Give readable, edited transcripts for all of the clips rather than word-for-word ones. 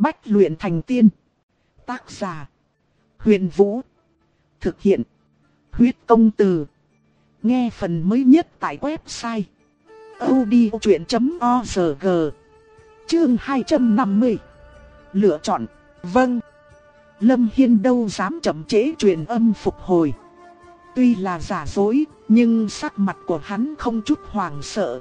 Bách luyện thành tiên. Tác giả: Huyền Vũ. Thực hiện: Huyết Công Từ. Nghe phần mới nhất tại website audiochuyện.org. Chương 250. Lựa chọn. Vâng. Lâm Hiên đâu dám chậm trễ truyền âm phục hồi. Tuy là giả dối, nhưng sắc mặt của hắn không chút hoảng sợ.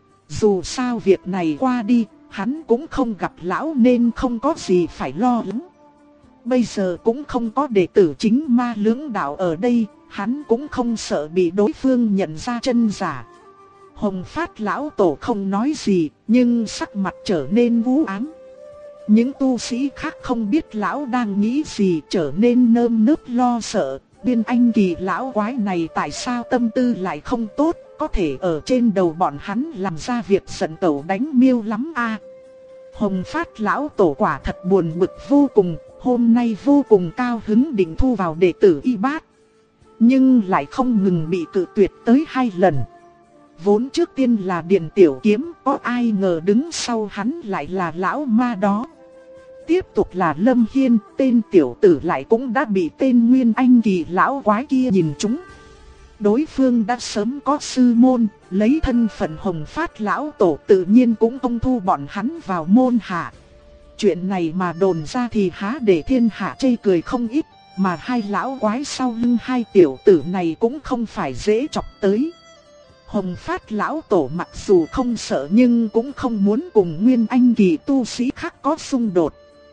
Dù sao việc này qua đi, hắn cũng không gặp lão nên không có gì phải lo lắng. Bây giờ cũng không có đệ tử chính ma lưỡng đạo ở đây, hắn cũng không sợ bị đối phương nhận ra chân giả. Hồng Phát lão tổ không nói gì, nhưng sắc mặt trở nên u ám. Những tu sĩ khác không biết lão đang nghĩ gì, trở nên nơm nớp lo sợ. Nguyên Anh kỳ lão quái này tại sao tâm tư lại không tốt, có thể ở trên đầu bọn hắn làm ra việc giận tẩu đánh miêu lắm a. Hồng Phát lão tổ quả thật buồn bực vô cùng, hôm nay vô cùng cao hứng định thu vào đệ tử Y Bát, nhưng lại không ngừng bị cự tuyệt tới 2 lần. Vốn trước tiên là Điền Tiểu Kiếm, có ai ngờ đứng sau hắn lại là lão ma đó. Tiếp tục là Lâm Hiên, tên tiểu tử lại cũng đã bị tên Nguyên Anh kỳ lão quái kia nhìn trúng. Đối phương đã sớm có sư môn, lấy thân phận Hồng Phát lão tổ tự nhiên cũng không thu bọn hắn vào môn hạ. Chuyện này mà đồn ra thì há để thiên hạ chê cười không ít, mà hai lão quái sau lưng hai tiểu tử này cũng không phải dễ chọc tới. Hồng Phát lão tổ mặc dù không sợ nhưng cũng không muốn cùng Nguyên Anh kỳ tu sĩ khác có xung đột.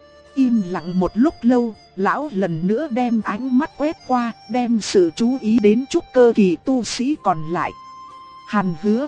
Im lặng một lúc lâu, lão lần nữa đem ánh mắt quét qua, đem sự chú ý đến trúc cơ kỳ tu sĩ còn lại. Hàn Hứa.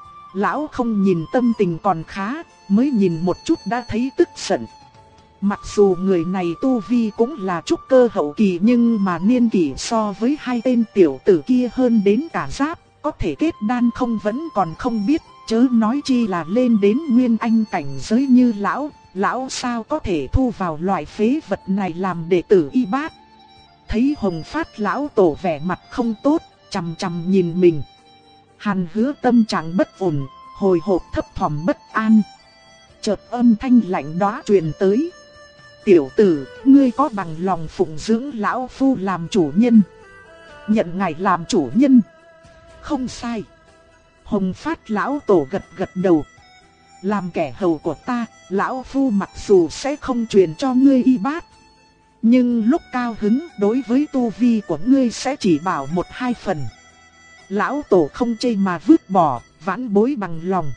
Lão không nhìn tâm tình còn khá, mới nhìn một chút đã thấy tức giận. Mặc dù người này tu vi cũng là trúc cơ hậu kỳ nhưng mà niên kỷ so với hai tên tiểu tử kia hơn đến cả giáp, có thể kết đan không vẫn còn không biết, chớ nói chi là lên đến Nguyên Anh cảnh giới như lão. Lão sao có thể thu vào loại phế vật này làm đệ tử Y Bát. Thấy Hồng Phát lão tổ vẻ mặt không tốt, chằm chằm nhìn mình. Hàn Hứa tâm trạng bất ổn, hồi hộp thấp thỏm bất an. Chợt âm thanh lạnh đó truyền tới. Tiểu tử, ngươi có bằng lòng phụng dưỡng lão phu làm chủ nhân? Nhận ngài làm chủ nhân? Không sai. Hồng Phát lão tổ gật gật đầu. Làm kẻ hầu của ta, lão phu mặc dù sẽ không truyền cho ngươi Y Bát, nhưng lúc cao hứng đối với tu vi của ngươi sẽ chỉ bảo 1-2 phần. Lão tổ không chê mà vứt bỏ, vãn bối bằng lòng.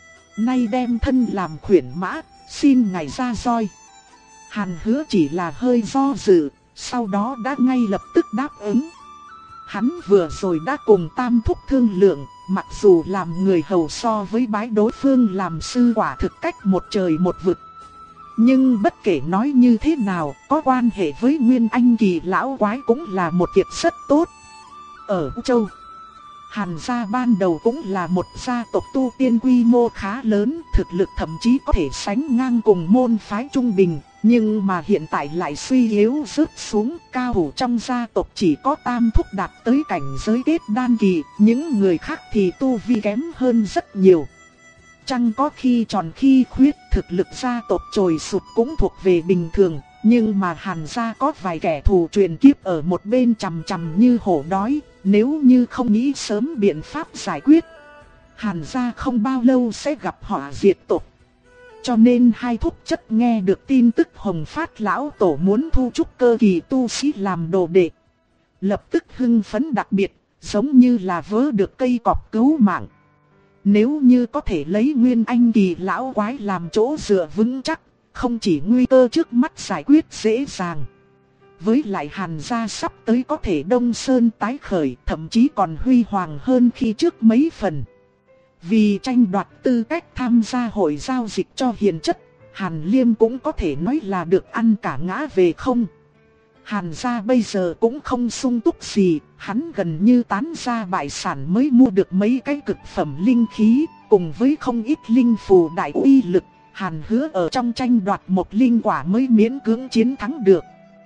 Nay đem thân làm khuyển mã, xin ngài ra roi. Hàn Hứa chỉ là hơi do dự, sau đó đã ngay lập tức đáp ứng. Hắn vừa rồi đã cùng Tam Thúc thương lượng, mặc dù làm người hầu so với bái đối phương làm sư quả thực cách một trời một vực. Nhưng bất kể nói như thế nào, có quan hệ với Nguyên Anh kỳ lão quái cũng là một việc rất tốt. Ở U Châu, Hàn gia ban đầu cũng là một gia tộc tu tiên quy mô khá lớn, thực lực thậm chí có thể sánh ngang cùng môn phái trung bình. Nhưng mà hiện tại lại suy yếu rớt xuống, cao thủ trong gia tộc chỉ có Tam Thúc đạt tới cảnh giới kết đan kỳ, những người khác thì tu vi kém hơn rất nhiều. Chẳng có khi tròn khi khuyết, thực lực gia tộc trồi sụt cũng thuộc về bình thường, nhưng mà Hàn gia có vài kẻ thù truyền kiếp ở một bên chằm chằm như hổ đói, nếu như không nghĩ sớm biện pháp giải quyết, Hàn gia không bao lâu sẽ gặp họa diệt tộc. Cho nên hai thúc chất nghe được tin tức Hồng Phát lão tổ muốn thu trúc cơ kỳ tu sĩ làm đồ đệ, lập tức hưng phấn đặc biệt, giống như là vớ được cây cọp cứu mạng. Nếu như có thể lấy Nguyên Anh kỳ lão quái làm chỗ dựa vững chắc, không chỉ nguy cơ trước mắt giải quyết dễ dàng. Với lại Hàn gia sắp tới có thể Đông Sơn tái khởi, thậm chí còn huy hoàng hơn khi trước mấy phần. Vì tranh đoạt tư cách tham gia hội giao dịch cho hiền chất, Hàn Liêm cũng có thể nói là được ăn cả ngã về không. Hàn gia bây giờ cũng không sung túc gì, hắn gần như tán ra bại sản mới mua được mấy cái cực phẩm linh khí, cùng với không ít linh phù đại uy lực. Hàn Hứa ở trong tranh đoạt một linh quả mới miễn cưỡng chiến thắng được.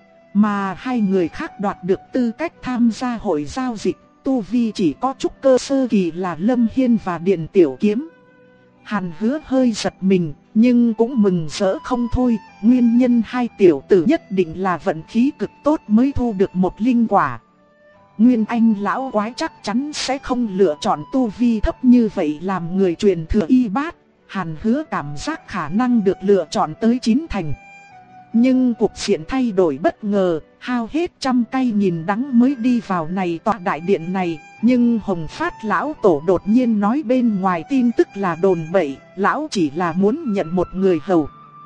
Mà hai người khác đoạt được tư cách tham gia hội giao dịch, tu vi chỉ có trúc cơ sơ kỳ là Lâm Hiên và Điền Tiểu Kiếm. Hàn Hứa hơi giật mình, nhưng cũng mừng rỡ không thôi. Nguyên nhân hai tiểu tử nhất định là vận khí cực tốt mới thu được một linh quả. Nguyên Anh lão quái chắc chắn sẽ không lựa chọn tu vi thấp như vậy làm người truyền thừa y bát. Hàn Hứa cảm giác khả năng được lựa chọn tới 9 thành. Nhưng cuộc diện thay đổi bất ngờ, hao hết trăm cây nghìn đắng mới đi vào này tòa đại điện này. Nhưng Hồng Phát lão tổ đột nhiên nói bên ngoài tin tức là đồn bậy, lão chỉ là muốn nhận một người hầu.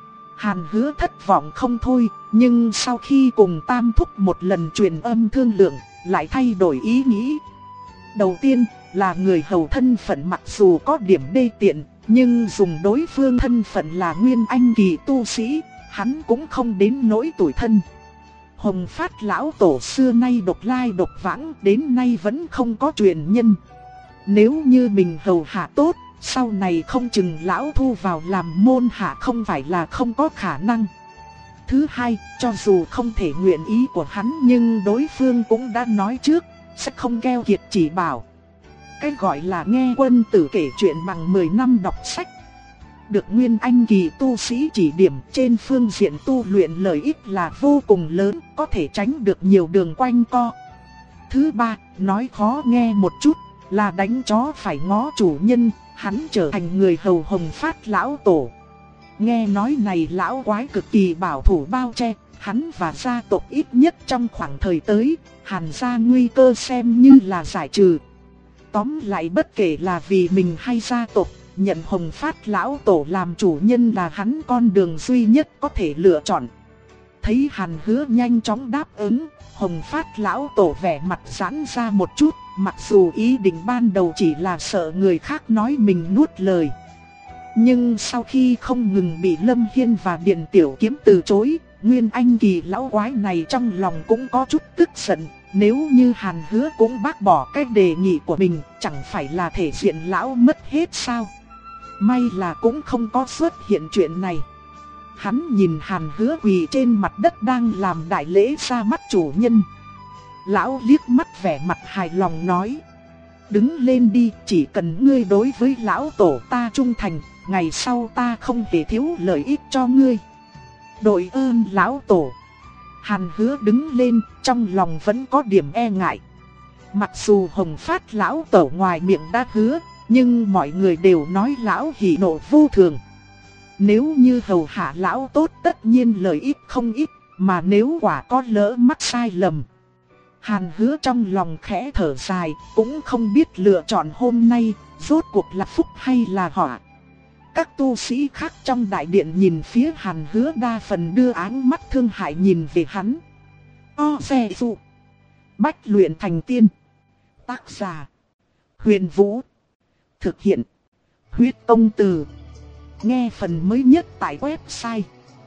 Hàn Hứa thất vọng không thôi, nhưng sau khi cùng Tam Thúc một lần truyền âm thương lượng, lại thay đổi ý nghĩ. Đầu tiên là người hầu thân phận mặc dù có điểm đê tiện, nhưng dùng đối phương thân phận là Nguyên Anh kỳ tu sĩ, hắn cũng không đến nỗi tủi thân. Hồng Phát lão tổ xưa nay độc lai độc vãng, đến nay vẫn không có truyền nhân. Nếu như mình hầu hạ tốt, sau này không chừng lão thu vào làm môn hạ không phải là không có khả năng. Thứ hai, cho dù không thể nguyện ý của hắn nhưng đối phương cũng đã nói trước, sẽ không keo kiệt chỉ bảo. Cái gọi là nghe quân tử kể chuyện bằng 10 năm đọc sách. Được Nguyên Anh kỳ tu sĩ chỉ điểm trên phương diện tu luyện lợi ích là vô cùng lớn, có thể tránh được nhiều đường quanh co. Thứ ba, nói khó nghe một chút, là đánh chó phải ngó chủ nhân, hắn trở thành người hầu Hồng Phát lão tổ. Nghe nói này lão quái cực kỳ bảo thủ bao che, hắn và gia tộc ít nhất trong khoảng thời tới, Hàn gia nguy cơ xem như là giải trừ. Tóm lại bất kể là vì mình hay gia tộc, nhận Hồng Phát lão tổ làm chủ nhân là hắn con đường duy nhất có thể lựa chọn. Thấy Hàn Hứa nhanh chóng đáp ứng, Hồng Phát lão tổ vẻ mặt giãn ra một chút, mặc dù ý định ban đầu chỉ là sợ người khác nói mình nuốt lời. Nhưng sau khi không ngừng bị Lâm Hiên và Điền Tiểu Kiếm từ chối, Nguyên Anh kỳ lão quái này trong lòng cũng có chút tức giận. Nếu như Hàn Hứa cũng bác bỏ cái đề nghị của mình, chẳng phải là thể diện lão mất hết sao? May là cũng không có xuất hiện chuyện này. Hắn nhìn Hàn Hứa quỳ trên mặt đất đang làm đại lễ ra mắt chủ nhân. Lão liếc mắt vẻ mặt hài lòng nói: đứng lên đi, chỉ cần ngươi đối với lão tổ ta trung thành, ngày sau ta không hề thiếu lợi ích cho ngươi. Đội ơn lão tổ. Hàn Hứa đứng lên, trong lòng vẫn có điểm e ngại. Mặc dù Hồng Phát lão tổ ngoài miệng đã hứa, nhưng mọi người đều nói lão hỉ nộ vô thường. Nếu như hầu hạ lão tốt tất nhiên lợi ích không ít, mà nếu quả có lỡ mắc sai lầm. Hàn Hứa trong lòng khẽ thở dài, cũng không biết lựa chọn hôm nay, rốt cuộc là phúc hay là họa. Các tu sĩ khác trong đại điện nhìn phía Hàn Hứa đa phần đưa áng mắt thương hại nhìn về hắn. O xe dụ. Bách luyện thành tiên. Tác giả: Huyền Vũ. Thực hiện: Huyết Công Từ. Nghe phần mới nhất tại website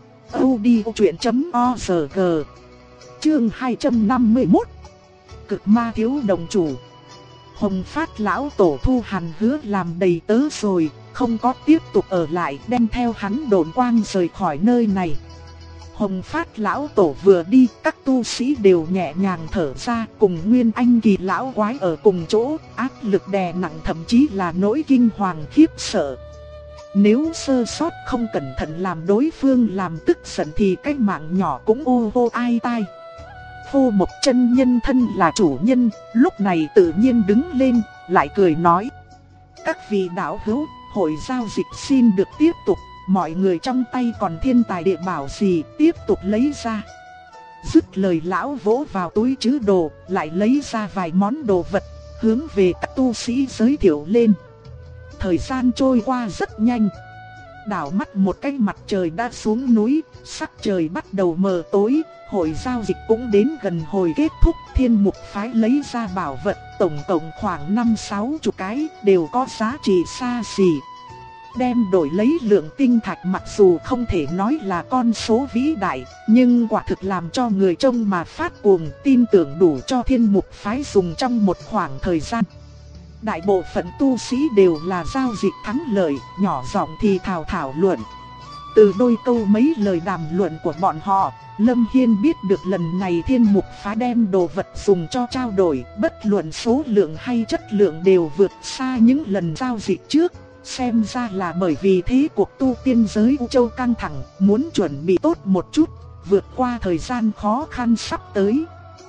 audiochuyện.org. Chương 251. Cực ma thiếu đồng chủ. Hồng Phát lão tổ thu Hàn Hứa làm đầy tớ rồi, không có tiếp tục ở lại, đem theo hắn độn quang rời khỏi nơi này. Hồng Phát lão tổ vừa đi, các tu sĩ đều nhẹ nhàng thở ra, cùng Nguyên Anh kỳ lão quái ở cùng chỗ, áp lực đè nặng thậm chí là nỗi kinh hoàng khiếp sợ. Nếu sơ sót không cẩn thận làm đối phương làm tức giận thì cái mạng nhỏ cũng ô vô ai tai. Phô Mộc chân nhân thân là chủ nhân, lúc này tự nhiên đứng lên, lại cười nói: các vị đạo hữu, hội giao dịch xin được tiếp tục, mọi người trong tay còn thiên tài địa bảo gì tiếp tục lấy ra. Dứt lời lão vỗ vào túi trữ đồ, lại lấy ra vài món đồ vật, hướng về các tu sĩ giới thiệu lên. Thời gian trôi qua rất nhanh. Đảo mắt một cái mặt trời đã xuống núi, sắc trời bắt đầu mờ tối, hội giao dịch cũng đến gần hồi kết thúc. Thiên Mục phái lấy ra bảo vật, tổng cộng khoảng 5-60 cái, đều có giá trị xa xỉ. Đem đổi lấy lượng tinh thạch mặc dù không thể nói là con số vĩ đại, nhưng quả thực làm cho người trông mà phát cuồng, tin tưởng đủ cho Thiên Mục phái dùng trong một khoảng thời gian. Đại bộ phận tu sĩ đều là giao dịch thắng lợi, nhỏ giọng thì thảo luận. Từ đôi câu mấy lời đàm luận của bọn họ, Lâm Hiên biết được lần này Thiên Mục phái đem đồ vật dùng cho trao đổi, bất luận số lượng hay chất lượng đều vượt xa những lần giao dịch trước. Xem ra là bởi vì thế cuộc tu tiên giới U Châu căng thẳng, muốn chuẩn bị tốt một chút, vượt qua thời gian khó khăn sắp tới.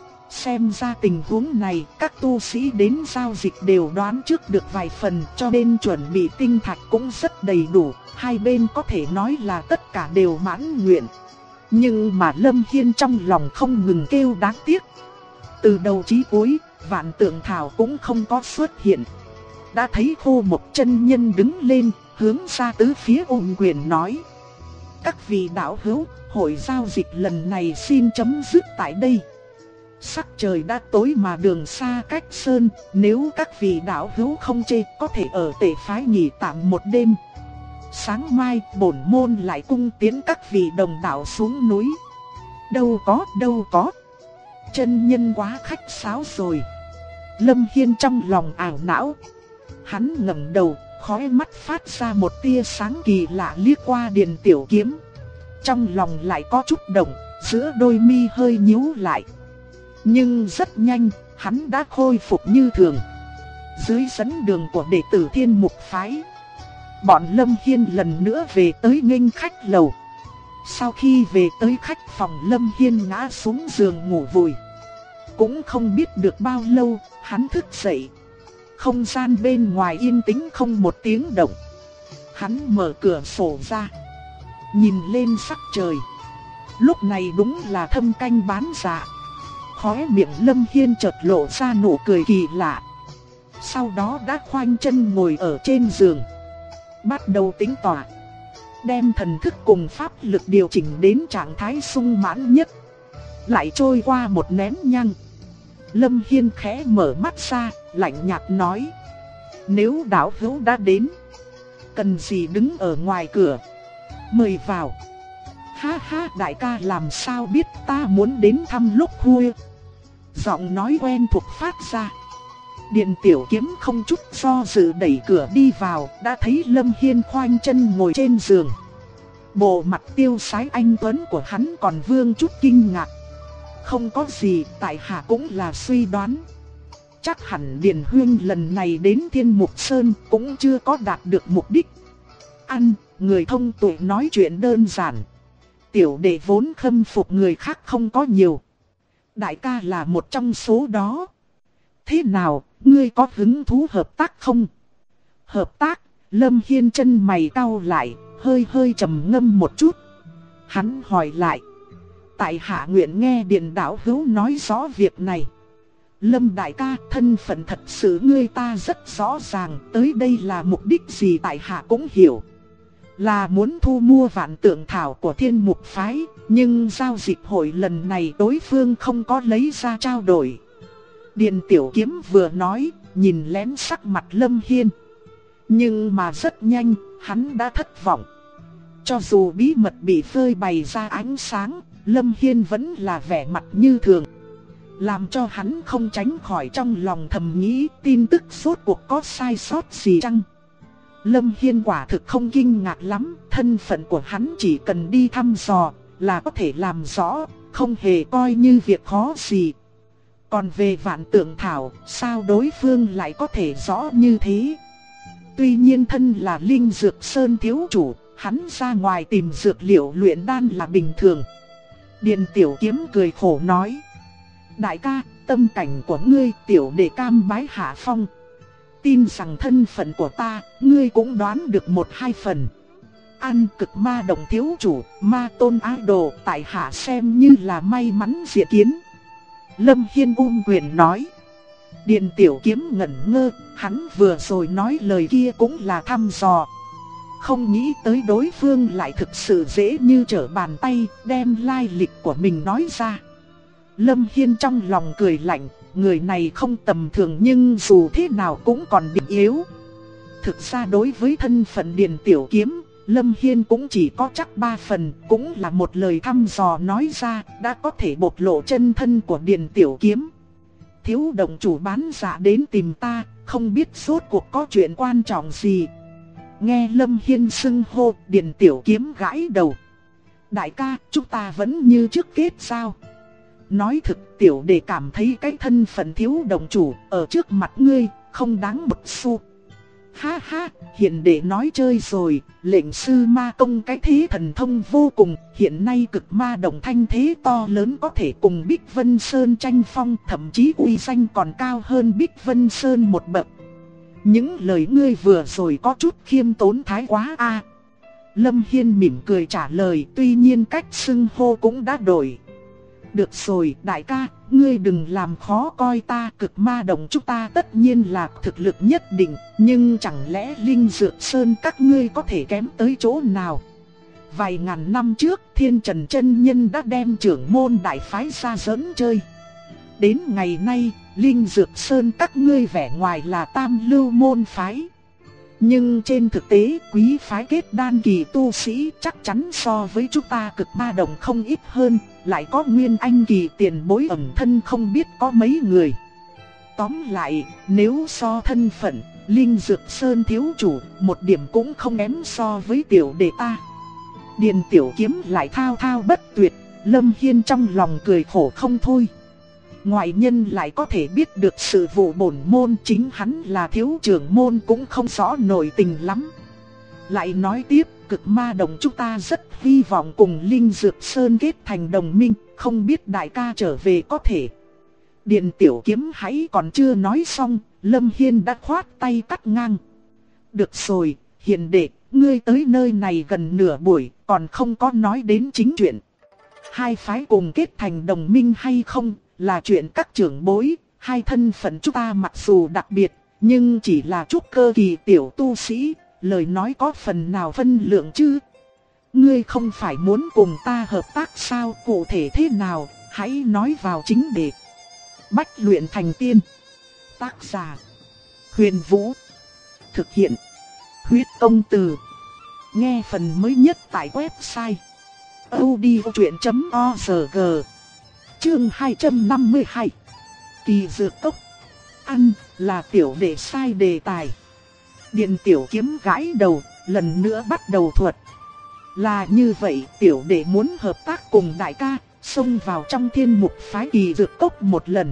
Xem ra tình huống này, các tu sĩ đến giao dịch đều đoán trước được vài phần, cho nên chuẩn bị tinh thạch cũng rất đầy đủ, hai bên có thể nói là tất cả đều mãn nguyện. Nhưng mà Lâm Hiên trong lòng không ngừng kêu đáng tiếc. Từ đầu chí cuối, Vạn Tượng Thảo cũng không có xuất hiện. Đã thấy Khô Một chân nhân đứng lên, hướng ra tứ phía ôm quyền nói: các vị đạo hữu, hội giao dịch lần này xin chấm dứt tại đây. Sắc trời đã tối mà đường xa cách sơn, nếu các vị đạo hữu không chê, có thể ở Tề phái nghỉ tạm một đêm. Sáng mai bổn môn lại cung tiến các vị đồng đạo xuống núi. Đâu có. Chân nhân quá khách sáo rồi. Lâm Hiên trong lòng ảo não. Hắn ngẩng đầu, khóe mắt phát ra một tia sáng kỳ lạ liếc qua Điền Tiểu Kiếm. Trong lòng lại có chút động, giữa đôi mi hơi nhíu lại. Nhưng rất nhanh, hắn đã khôi phục như thường. Dưới dẫn đường của đệ tử Thiên Mục phái, bọn Lâm Hiên lần nữa về tới nghênh khách lầu. Sau khi về tới khách phòng, Lâm Hiên ngã xuống giường ngủ vùi. Cũng không biết được bao lâu, hắn thức dậy. Không gian bên ngoài yên tĩnh không một tiếng động. Hắn mở cửa sổ ra, nhìn lên sắc trời. Lúc này đúng là thâm canh bán dạ. Khóe miệng Lâm Hiên chợt lộ ra nụ cười kỳ lạ. Sau đó đã khoanh chân ngồi ở trên giường, bắt đầu tĩnh tọa, đem thần thức cùng pháp lực điều chỉnh đến trạng thái sung mãn nhất. Lại trôi qua một nén nhang, Lâm Hiên khẽ mở mắt ra, lạnh nhạt nói: nếu đạo hữu đã đến, cần gì đứng ở ngoài cửa, mời vào. Ha ha, đại ca làm sao biết ta muốn đến thăm lúc khuya. Giọng nói quen thuộc phát ra. Điền Tiểu Kiếm không chút do dự đẩy cửa đi vào, đã thấy Lâm Hiên khoanh chân ngồi trên giường. Bộ mặt tiêu sái anh tuấn của hắn còn vương chút kinh ngạc. Không có gì, tại hạ cũng là suy đoán. Chắc hẳn Điền Huyên lần này đến Thiên Mục Sơn cũng chưa có đạt được mục đích. Người thông tuệ nói chuyện đơn giản. Tiểu đệ vốn khâm phục người khác không có nhiều. Đại ca là một trong số đó. Thế nào, ngươi có hứng thú hợp tác không? Hợp tác? Lâm Hiên chân mày cau lại, hơi trầm ngâm một chút. Hắn hỏi lại: tại hạ nguyện nghe Điền đạo hữu nói rõ việc này. Lâm đại ca, thân phận thật sự ngươi ta rất rõ ràng, tới đây là mục đích gì tại hạ cũng hiểu. Là muốn thu mua Vạn Tượng Thảo của Thiên Mục phái, nhưng giao dịch hội lần này đối phương không có lấy ra trao đổi. Điền Tiểu Kiếm vừa nói, nhìn lén sắc mặt Lâm Hiên. Nhưng mà rất nhanh, hắn đã thất vọng. Cho dù bí mật bị phơi bày ra ánh sáng, Lâm Hiên vẫn là vẻ mặt như thường. Làm cho hắn không tránh khỏi trong lòng thầm nghĩ tin tức rốt cuộc có sai sót gì chăng. Lâm Hiên quả thực không kinh ngạc lắm, thân phận của hắn chỉ cần đi thăm dò là có thể làm rõ, không hề coi như việc khó gì. Còn về Vạn Tượng Thảo, sao đối phương lại có thể rõ như thế? Tuy nhiên thân là Linh Dược Sơn thiếu chủ, hắn ra ngoài tìm dược liệu luyện đan là bình thường. Điền Tiểu Kiếm cười khổ nói: đại ca, tâm cảnh của ngươi tiểu đệ cam bái hạ phong. Tin rằng thân phận của ta, ngươi cũng đoán được một hai phần. Cực Ma Đồng thiếu chủ, Ma Tôn Idol, tại hạ xem như là may mắn diệt kiến. Lâm Hiên quyền nói. Điền Tiểu Kiếm ngẩn ngơ, hắn vừa rồi nói lời kia cũng là thăm dò. Không nghĩ tới đối phương lại thực sự dễ như trở bàn tay, đem lai lịch của mình nói ra. Lâm Hiên trong lòng cười lạnh, người này không tầm thường nhưng dù thế nào cũng còn điểm yếu. Thực ra đối với thân phận Điền Tiểu Kiếm, Lâm Hiên cũng chỉ có chắc 3 phần, cũng là một lời thăm dò nói ra, đã có thể bộc lộ chân thân của Điền Tiểu Kiếm. Thiếu đồng chủ bán dạ đến tìm ta, không biết rốt cuộc có chuyện quan trọng gì. Nghe Lâm Hiên xưng hô, Điền Tiểu Kiếm gãi đầu. Đại ca, chúng ta vẫn như trước kết giao. Nói thực, tiểu đệ cảm thấy cái thân phận thiếu đồng chủ ở trước mặt ngươi không đáng một xu. Ha ha, hiền đệ nói chơi rồi, lệnh sư ma công cái thế thần thông vô cùng, hiện nay cực ma đồng thanh thế to lớn có thể cùng Bích Vân Sơn tranh phong, thậm chí uy danh còn cao hơn Bích Vân Sơn một bậc. Những lời ngươi vừa rồi có chút khiêm tốn thái quá a. Lâm Hiên mỉm cười trả lời, tuy nhiên cách xưng hô cũng đã đổi. Được rồi đại ca, ngươi đừng làm khó coi ta, cực ma đồng chúng ta tất nhiên là thực lực nhất định, nhưng chẳng lẽ Linh Dược Sơn các ngươi có thể kém tới chỗ nào? Vài ngàn năm trước, Thiên Trần chân nhân đã đem trưởng môn đại phái ra giỡn chơi. Đến ngày nay, Linh Dược Sơn các ngươi vẻ ngoài là tam lưu môn phái. Nhưng trên thực tế, quý phái kết đan kỳ tu sĩ chắc chắn so với chúng ta cực ma đồng không ít hơn, lại có nguyên anh kỳ tiền bối ẩn thân không biết có mấy người. Tóm lại, nếu so thân phận, Linh Dược Sơn thiếu chủ, một điểm cũng không kém so với tiểu đệ ta. Điền Tiểu Kiếm lại thao thao bất tuyệt, Lâm Hiên trong lòng cười khổ không thôi. Ngoại nhân lại có thể biết được sự vụ bổn môn, chính hắn là thiếu trưởng môn cũng không rõ nổi tình lắm. Lại nói tiếp, cực ma đồng chúng ta rất hy vọng cùng Linh Dược Sơn kết thành đồng minh, không biết đại ca trở về có thể. Điền Tiểu Kiếm hãy còn chưa nói xong, Lâm Hiên đã khoát tay cắt ngang. Được rồi, hiền đệ, ngươi tới nơi này gần nửa buổi, còn không có nói đến chính chuyện. Hai phái cùng kết thành đồng minh hay không, là chuyện các trưởng bối, hai thân phận chúng ta mặc dù đặc biệt, nhưng chỉ là trúc cơ kỳ tiểu tu sĩ, lời nói có phần nào phân lượng chứ. Ngươi không phải muốn cùng ta hợp tác sao, cụ thể thế nào, hãy nói vào chính đề. Bách luyện thành tiên. Tác giả: Huyền Vũ. Thực hiện: Huyết Công Từ. Nghe phần mới nhất tại website audiochuyện.org. Chương 252. Kỳ dược cốc. Ăn là tiểu đệ sai đề tài. Điền Tiểu Kiếm gãi đầu, lần nữa bắt đầu thuật. Là như vậy, tiểu đệ muốn hợp tác cùng đại ca, xông vào trong thiên mục phái kỳ dược cốc một lần.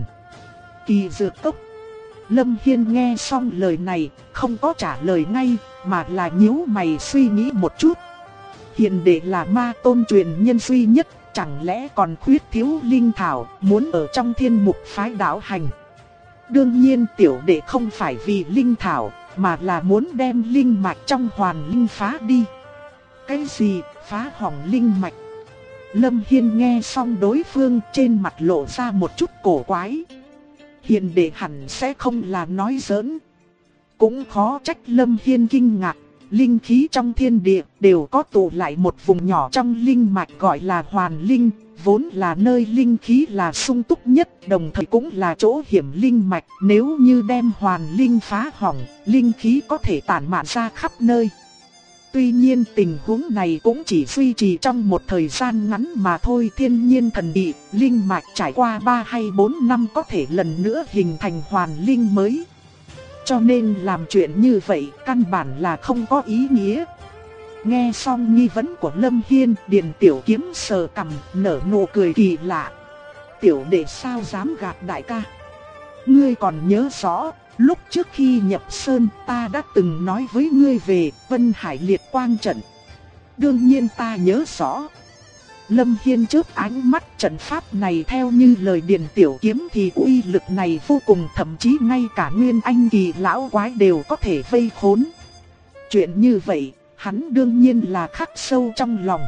Kỳ dược cốc. Lâm Hiên nghe xong lời này, không có trả lời ngay, mà là nhíu mày suy nghĩ một chút. Hiện đệ là ma tôn truyền nhân duy nhất, chẳng lẽ còn khuyết thiếu linh thảo, muốn ở trong thiên mục phái đạo hành. Đương nhiên tiểu đệ không phải vì linh thảo, mà là muốn đem linh mạch trong hoàn linh phá đi. Cái gì, phá hỏng linh mạch? Lâm Hiên nghe xong đối phương, trên mặt lộ ra một chút cổ quái. Hiện đệ hẳn sẽ không là nói giỡn. Cũng khó trách Lâm Hiên kinh ngạc. Linh khí trong thiên địa đều có tụ lại một vùng nhỏ trong linh mạch gọi là hoàn linh, vốn là nơi linh khí là sung túc nhất, đồng thời cũng là chỗ hiểm linh mạch. Nếu như đem hoàn linh phá hỏng, linh khí có thể tản mạn ra khắp nơi. Tuy nhiên tình huống này cũng chỉ duy trì trong một thời gian ngắn mà thôi. Thiên nhiên thần dị, linh mạch trải qua 3 hay 4 năm có thể lần nữa hình thành hoàn linh mới. Cho nên làm chuyện như vậy căn bản là không có ý nghĩa. Nghe xong nghi vấn của Lâm Hiên, Điền Tiểu Kiếm sờ cằm nở nụ cười kỳ lạ. Tiểu đệ sao dám gạt đại ca? Ngươi còn nhớ rõ, lúc trước khi nhập sơn ta đã từng nói với ngươi về Vân Hải Liệt Quang trận. Đương nhiên ta nhớ rõ. Lâm Hiên chớp ánh mắt, trận pháp này theo như lời Điền Tiểu Kiếm thì uy lực này vô cùng, thậm chí ngay cả nguyên anh kỳ lão quái đều có thể vây khốn. Chuyện như vậy, hắn đương nhiên là khắc sâu trong lòng.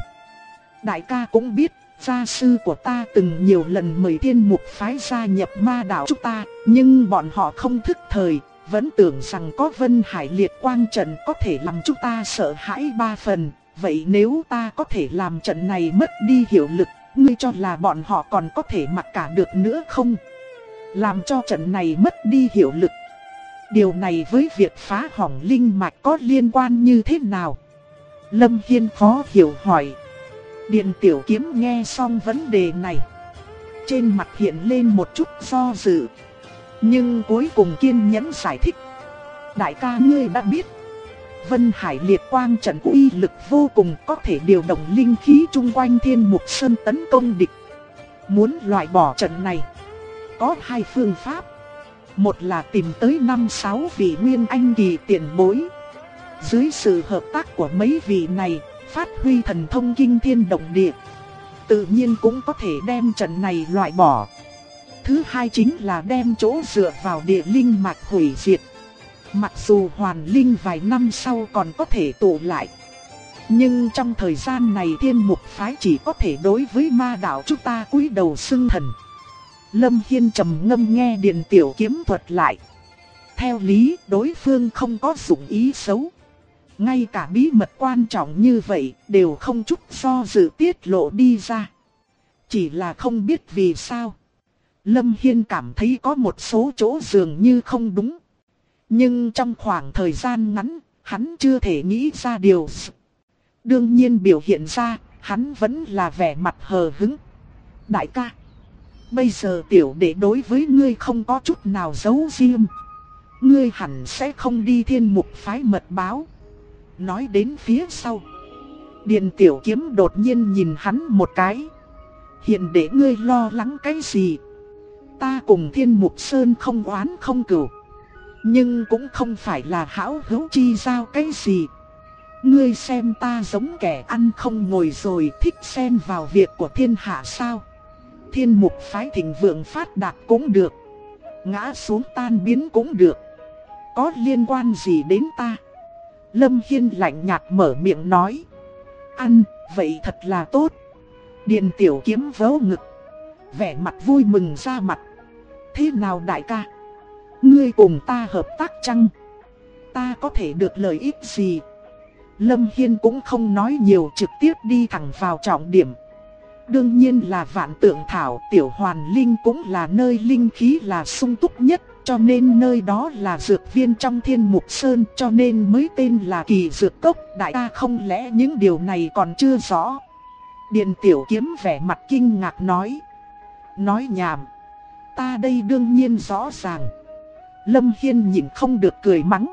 Đại ca cũng biết, gia sư của ta từng nhiều lần mời thiên mục phái gia nhập ma đạo chúng ta, nhưng bọn họ không thức thời, vẫn tưởng rằng có Vân Hải Liệt Quang trận có thể làm chúng ta sợ hãi 3 phần. Vậy nếu ta có thể làm trận này mất đi hiệu lực, ngươi cho là bọn họ còn có thể mặc cả được nữa không? Làm cho trận này mất đi hiệu lực, điều này với việc phá hỏng linh mạch có liên quan như thế nào? Lâm Hiên khó hiểu hỏi. Điền Tiểu Kiếm nghe xong vấn đề này, trên mặt hiện lên một chút do dự, nhưng cuối cùng kiên nhẫn giải thích. Đại ca ngươi đã biết, Vân Hải Liệt Quang trận uy lực vô cùng, có thể điều động linh khí chung quanh thiên mục sơn tấn công địch. Muốn loại bỏ trận này, có 2 phương pháp. Một là tìm tới 5-6 vị nguyên anh kỳ tiền bối. Dưới sự hợp tác của mấy vị này, phát huy thần thông kinh thiên động địa, tự nhiên cũng có thể đem trận này loại bỏ. Thứ hai chính là đem chỗ dựa vào địa linh mạch hủy diệt. Mặc dù hoàn linh vài năm sau còn có thể tụ lại, nhưng trong thời gian này Thiên Mục phái chỉ có thể đối với ma đạo chúng ta cúi đầu xưng thần. Lâm Hiên trầm ngâm nghe Điền Tiểu Kiếm thuật lại. Theo lý đối phương không có dụng ý xấu. Ngay cả bí mật quan trọng như vậy đều không chút do dự tiết lộ đi ra. Chỉ là không biết vì sao Lâm Hiên cảm thấy có một số chỗ dường như không đúng. Nhưng trong khoảng thời gian ngắn, hắn chưa thể nghĩ ra điều. Đương nhiên biểu hiện ra, hắn vẫn là vẻ mặt hờ hững. Đại ca, bây giờ tiểu đệ đối với ngươi không có chút nào giấu riêng. Ngươi hẳn sẽ không đi Thiên Mục phái mật báo. Nói đến phía sau, Điền Tiểu Kiếm đột nhiên nhìn hắn một cái. Hiện để ngươi lo lắng cái gì? Ta cùng Thiên Mục Sơn không oán không cừu, nhưng cũng không phải là hảo hữu chi giao cái gì. Ngươi xem ta giống kẻ ăn không ngồi rồi thích xen vào việc của thiên hạ sao? Thiên Mục phái thịnh vượng phát đạt cũng được, ngã xuống tan biến cũng được, có liên quan gì đến ta? Lâm Hiên lạnh nhạt mở miệng nói. Ăn, vậy thật là tốt. Điền Tiểu Kiếm vớ ngực, vẻ mặt vui mừng ra mặt. Thế nào đại ca? Ngươi cùng ta hợp tác chăng? Ta có thể được lợi ích gì? Lâm Hiên cũng không nói nhiều, trực tiếp đi thẳng vào trọng điểm. Đương nhiên là Vạn Tượng Thảo. Tiểu Hoàn Linh cũng là nơi linh khí là sung túc nhất, cho nên nơi đó là dược viên trong Thiên Mục Sơn, cho nên mới tên là Kỳ Dược Cốc. Đại ca không lẽ những điều này còn chưa rõ? Điền Tiểu Kiếm vẻ mặt kinh ngạc nói. Nói nhảm, ta đây đương nhiên rõ ràng. Lâm Hiên nhìn không được cười mắng.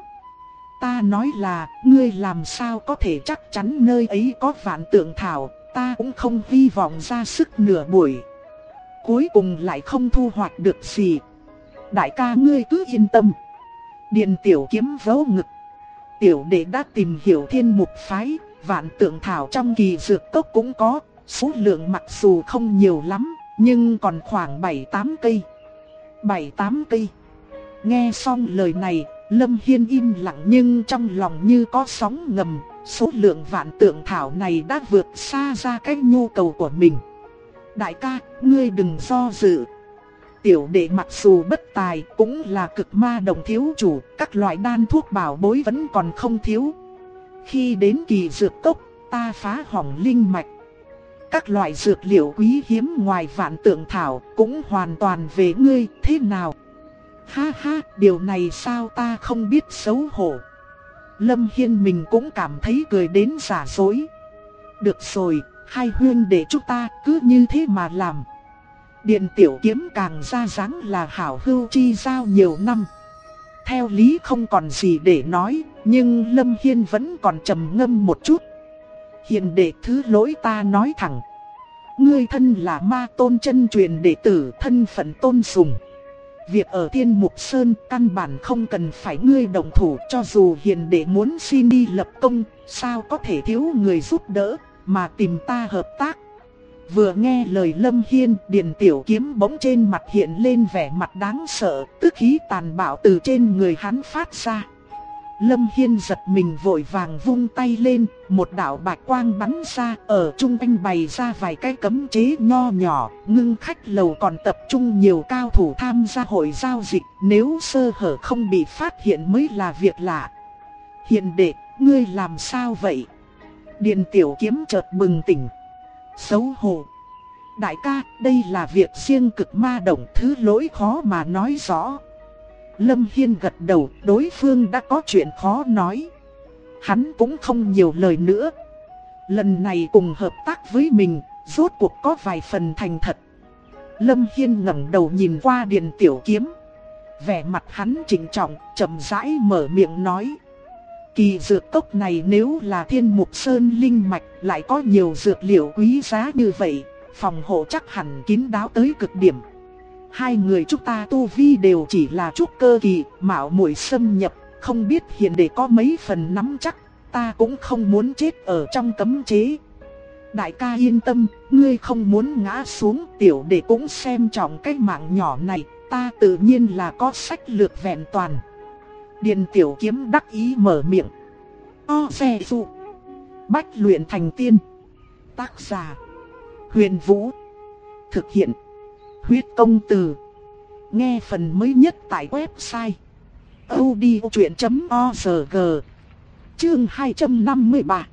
Ta nói là, ngươi làm sao có thể chắc chắn nơi ấy có Vạn Tượng Thảo? Ta cũng không hy vọng ra sức nửa buổi, cuối cùng lại không thu hoạch được gì. Đại ca ngươi cứ yên tâm. Điền Tiểu Kiếm vớ ngực. Tiểu đệ đã tìm hiểu Thiên Mục phái, Vạn Tượng Thảo trong Kỳ Dược Cốc cũng có. Số lượng mặc dù không nhiều lắm, nhưng còn khoảng 7-8 cây. 7-8 cây. Nghe xong lời này, Lâm Hiên im lặng nhưng trong lòng như có sóng ngầm. Số lượng Vạn Tượng Thảo này đã vượt xa ra cái nhu cầu của mình. Đại ca, ngươi đừng do dự. Tiểu đệ mặc dù bất tài cũng là cực ma đồng thiếu chủ, các loại đan thuốc bảo bối vẫn còn không thiếu. Khi đến Kỳ Dược Cốc, ta phá hỏng linh mạch. Các loại dược liệu quý hiếm ngoài Vạn Tượng Thảo cũng hoàn toàn về ngươi, thế nào? Ha ha, điều này sao ta không biết xấu hổ. Lâm Hiên mình cũng cảm thấy cười đến giả dối. Được rồi, hai huynh đệ chúng ta cứ như thế mà làm. Điền Tiểu Kiếm càng ra dáng là hảo hữu chi giao nhiều năm. Theo lý không còn gì để nói, nhưng Lâm Hiên vẫn còn trầm ngâm một chút. Hiền đệ thứ lỗi ta nói thẳng. Ngươi thân là Ma Tôn chân truyền đệ tử, thân phận tôn sùng. Việc ở Thiên Mục Sơn căn bản không cần phải ngươi động thủ. Cho dù hiền đệ muốn xin đi lập công, sao có thể thiếu người giúp đỡ mà tìm ta hợp tác. Vừa nghe lời Lâm Hiên, Điền Tiểu Kiếm bỗng trên mặt hiện lên vẻ mặt đáng sợ, tức khí tàn bạo từ trên người hắn phát ra. Lâm Hiên giật mình vội vàng vung tay lên, một đạo bạch quang bắn ra, ở trung quanh bày ra vài cái cấm chế nho nhỏ, ngưng khách lầu còn tập trung nhiều cao thủ tham gia hội giao dịch, nếu sơ hở không bị phát hiện mới là việc lạ. Hiền đệ, ngươi làm sao vậy? Điền Tiểu Kiếm chợt bừng tỉnh. Xấu hổ. Đại ca, đây là việc riêng cực ma động, thứ lỗi khó mà nói rõ. Lâm Hiên gật đầu, đối phương đã có chuyện khó nói. Hắn cũng không nhiều lời nữa. Lần này cùng hợp tác với mình, rốt cuộc có vài phần thành thật. Lâm Hiên ngẩng đầu nhìn qua Điền Tiểu Kiếm. Vẻ mặt hắn trịnh trọng, chậm rãi mở miệng nói. Kỳ dược cốc này nếu là Thiên Mục Sơn linh mạch, lại có nhiều dược liệu quý giá như vậy, phòng hộ chắc hẳn kín đáo tới cực điểm. Hai người chúng ta tu vi đều chỉ là trúc cơ kỳ, mạo muội xâm nhập, không biết hiền đệ có mấy phần nắm chắc, ta cũng không muốn chết ở trong cấm chế. Đại ca yên tâm, ngươi không muốn ngã xuống, tiểu đệ cũng xem trọng cái mạng nhỏ này, ta tự nhiên là có sách lược vẹn toàn. Điền Tiểu Kiếm đắc ý mở miệng. O xe dụ. Bách luyện thành tiên. Tác giả Huyền Vũ. Thực hiện Huyết Công Từ. Nghe phần mới nhất tại website audiochuyện.org. Chương 253.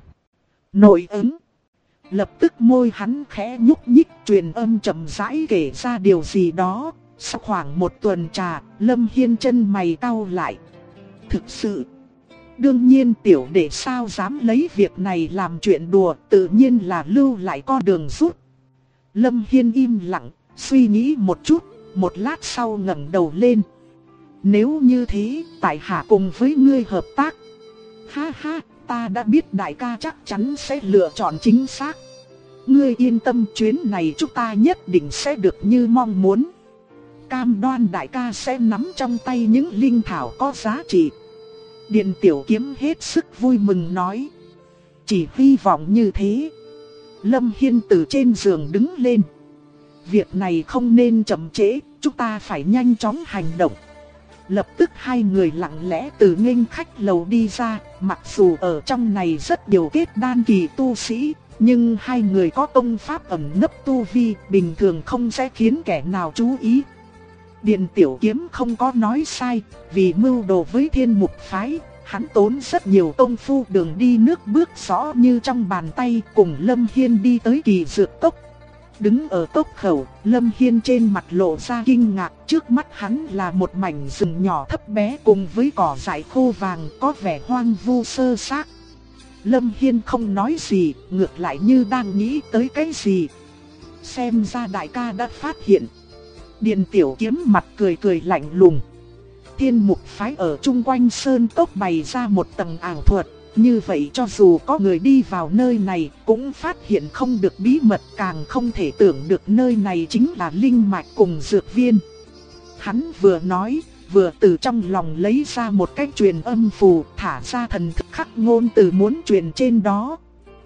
Nội ứng. Lập tức môi hắn khẽ nhúc nhích, truyền âm chậm rãi kể ra điều gì đó. Sau khoảng một tuần trà, Lâm Hiên chân mày cau lại. Thực sự, đương nhiên tiểu đệ sao dám lấy việc này làm chuyện đùa, tự nhiên là lưu lại con đường rút. Lâm Hiên im lặng, suy nghĩ một chút, một lát sau ngẩng đầu lên. Nếu như thế, tại hạ cùng với ngươi hợp tác. Ha ha, ta đã biết đại ca chắc chắn sẽ lựa chọn chính xác. Ngươi yên tâm, chuyến này chúng ta nhất định sẽ được như mong muốn. Cam đoan đại ca sẽ nắm trong tay những linh thảo có giá trị. Điền Tiểu Kiếm hết sức vui mừng nói. Chỉ hy vọng như thế. Lâm Hiên từ trên giường đứng lên. Việc này không nên chậm trễ, chúng ta phải nhanh chóng hành động. Lập tức hai người lặng lẽ từ nghênh khách lầu đi ra. Mặc dù ở trong này rất nhiều kết đan kỳ tu sĩ, nhưng hai người có công pháp ẩn nấp tu vi, bình thường không sẽ khiến kẻ nào chú ý. Điền Tiểu Kiếm không có nói sai, vì mưu đồ với Thiên Mục phái, hắn tốn rất nhiều công phu, đường đi nước bước rõ như trong bàn tay, cùng Lâm Hiên đi tới Kỳ Dược Cốc. Đứng ở cốc khẩu, Lâm Hiên trên mặt lộ ra kinh ngạc, trước mắt hắn là một mảnh rừng nhỏ thấp bé cùng với cỏ dại khô vàng có vẻ hoang vu sơ xác. Lâm Hiên không nói gì, ngược lại như đang nghĩ tới cái gì. Xem ra đại ca đã phát hiện. Điền Tiểu Kiếm mặt cười cười lạnh lùng. Thiên Mục phái ở chung quanh sơn cốc bày ra một tầng ảo thuật, như vậy cho dù có người đi vào nơi này cũng phát hiện không được bí mật, càng không thể tưởng được nơi này chính là linh mạch cùng dược viên. Hắn vừa nói, vừa từ trong lòng lấy ra một cái truyền âm phù, thả ra thần thức khắc ngôn từ muốn truyền trên đó.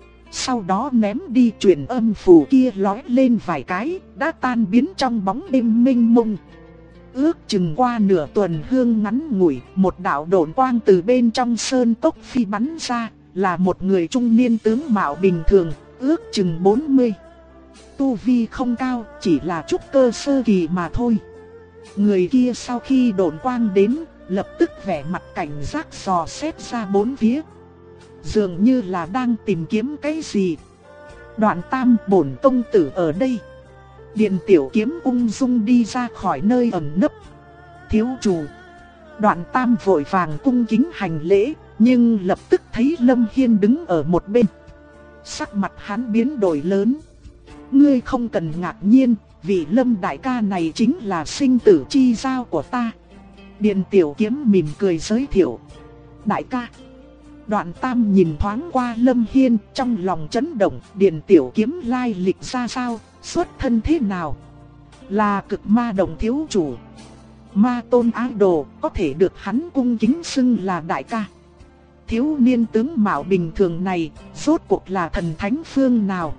Sau đó ném đi, truyền âm phù kia lói lên vài cái, đã tan biến trong bóng đêm mênh mông. Ước chừng qua nửa tuần hương ngắn ngủi, một đạo độn quang từ bên trong sơn cốc phi bắn ra, là một người trung niên tướng mạo bình thường, ước chừng 40. Tu vi không cao, chỉ là trúc cơ sơ kỳ mà thôi. Người kia sau khi độn quang đến, lập tức vẻ mặt cảnh giác dò xét ra bốn phía. Dường như là đang tìm kiếm cái gì. Đoạn Tam, bổn công tử ở đây. Điền Tiểu Kiếm ung dung đi ra khỏi nơi ẩn nấp. Thiếu chủ. Đoạn Tam vội vàng cung kính hành lễ, nhưng lập tức thấy Lâm Hiên đứng ở một bên. Sắc mặt hắn biến đổi lớn. Ngươi không cần ngạc nhiên, vì Lâm đại ca này chính là sinh tử chi giao của ta. Điền Tiểu Kiếm mỉm cười giới thiệu. Đại ca. Đoạn Tam nhìn thoáng qua Lâm Hiên, trong lòng chấn động. Điền Tiểu Kiếm lai lịch ra sao, xuất thân thế nào? Là Cực Ma Đồng thiếu chủ, ma tôn ái đồ, có thể được hắn cung kính xưng là đại ca. Thiếu niên tướng mạo bình thường này, rốt cuộc là thần thánh phương nào?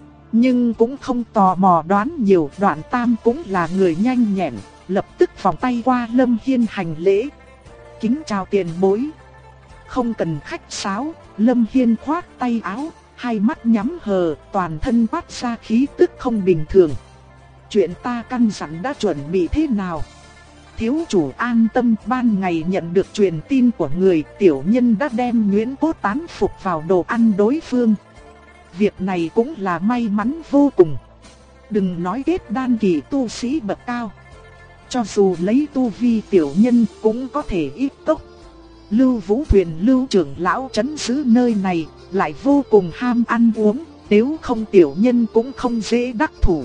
Nhưng cũng không tò mò đoán nhiều. Đoạn Tam cũng là người nhanh nhẹn, lập tức vòng tay qua Lâm Hiên hành lễ. Kính chào tiền bối. Không cần khách sáo, Lâm Hiên khoát tay áo, hai mắt nhắm hờ, toàn thân phát ra khí tức không bình thường. Chuyện ta căn dặn đã chuẩn bị thế nào? Thiếu chủ an tâm, ban ngày nhận được truyền tin của người, tiểu nhân đã đem nhuyễn cốt tán phục vào đồ ăn đối phương. Việc này cũng là may mắn vô cùng. Đừng nói kết đan kỳ tu sĩ bậc cao, cho dù lấy tu vi tiểu nhân cũng có thể ít tốc. Lưu Vũ Thuyền Lưu trưởng lão trấn giữ nơi này, lại vô cùng ham ăn uống, nếu không tiểu nhân cũng không dễ đắc thủ.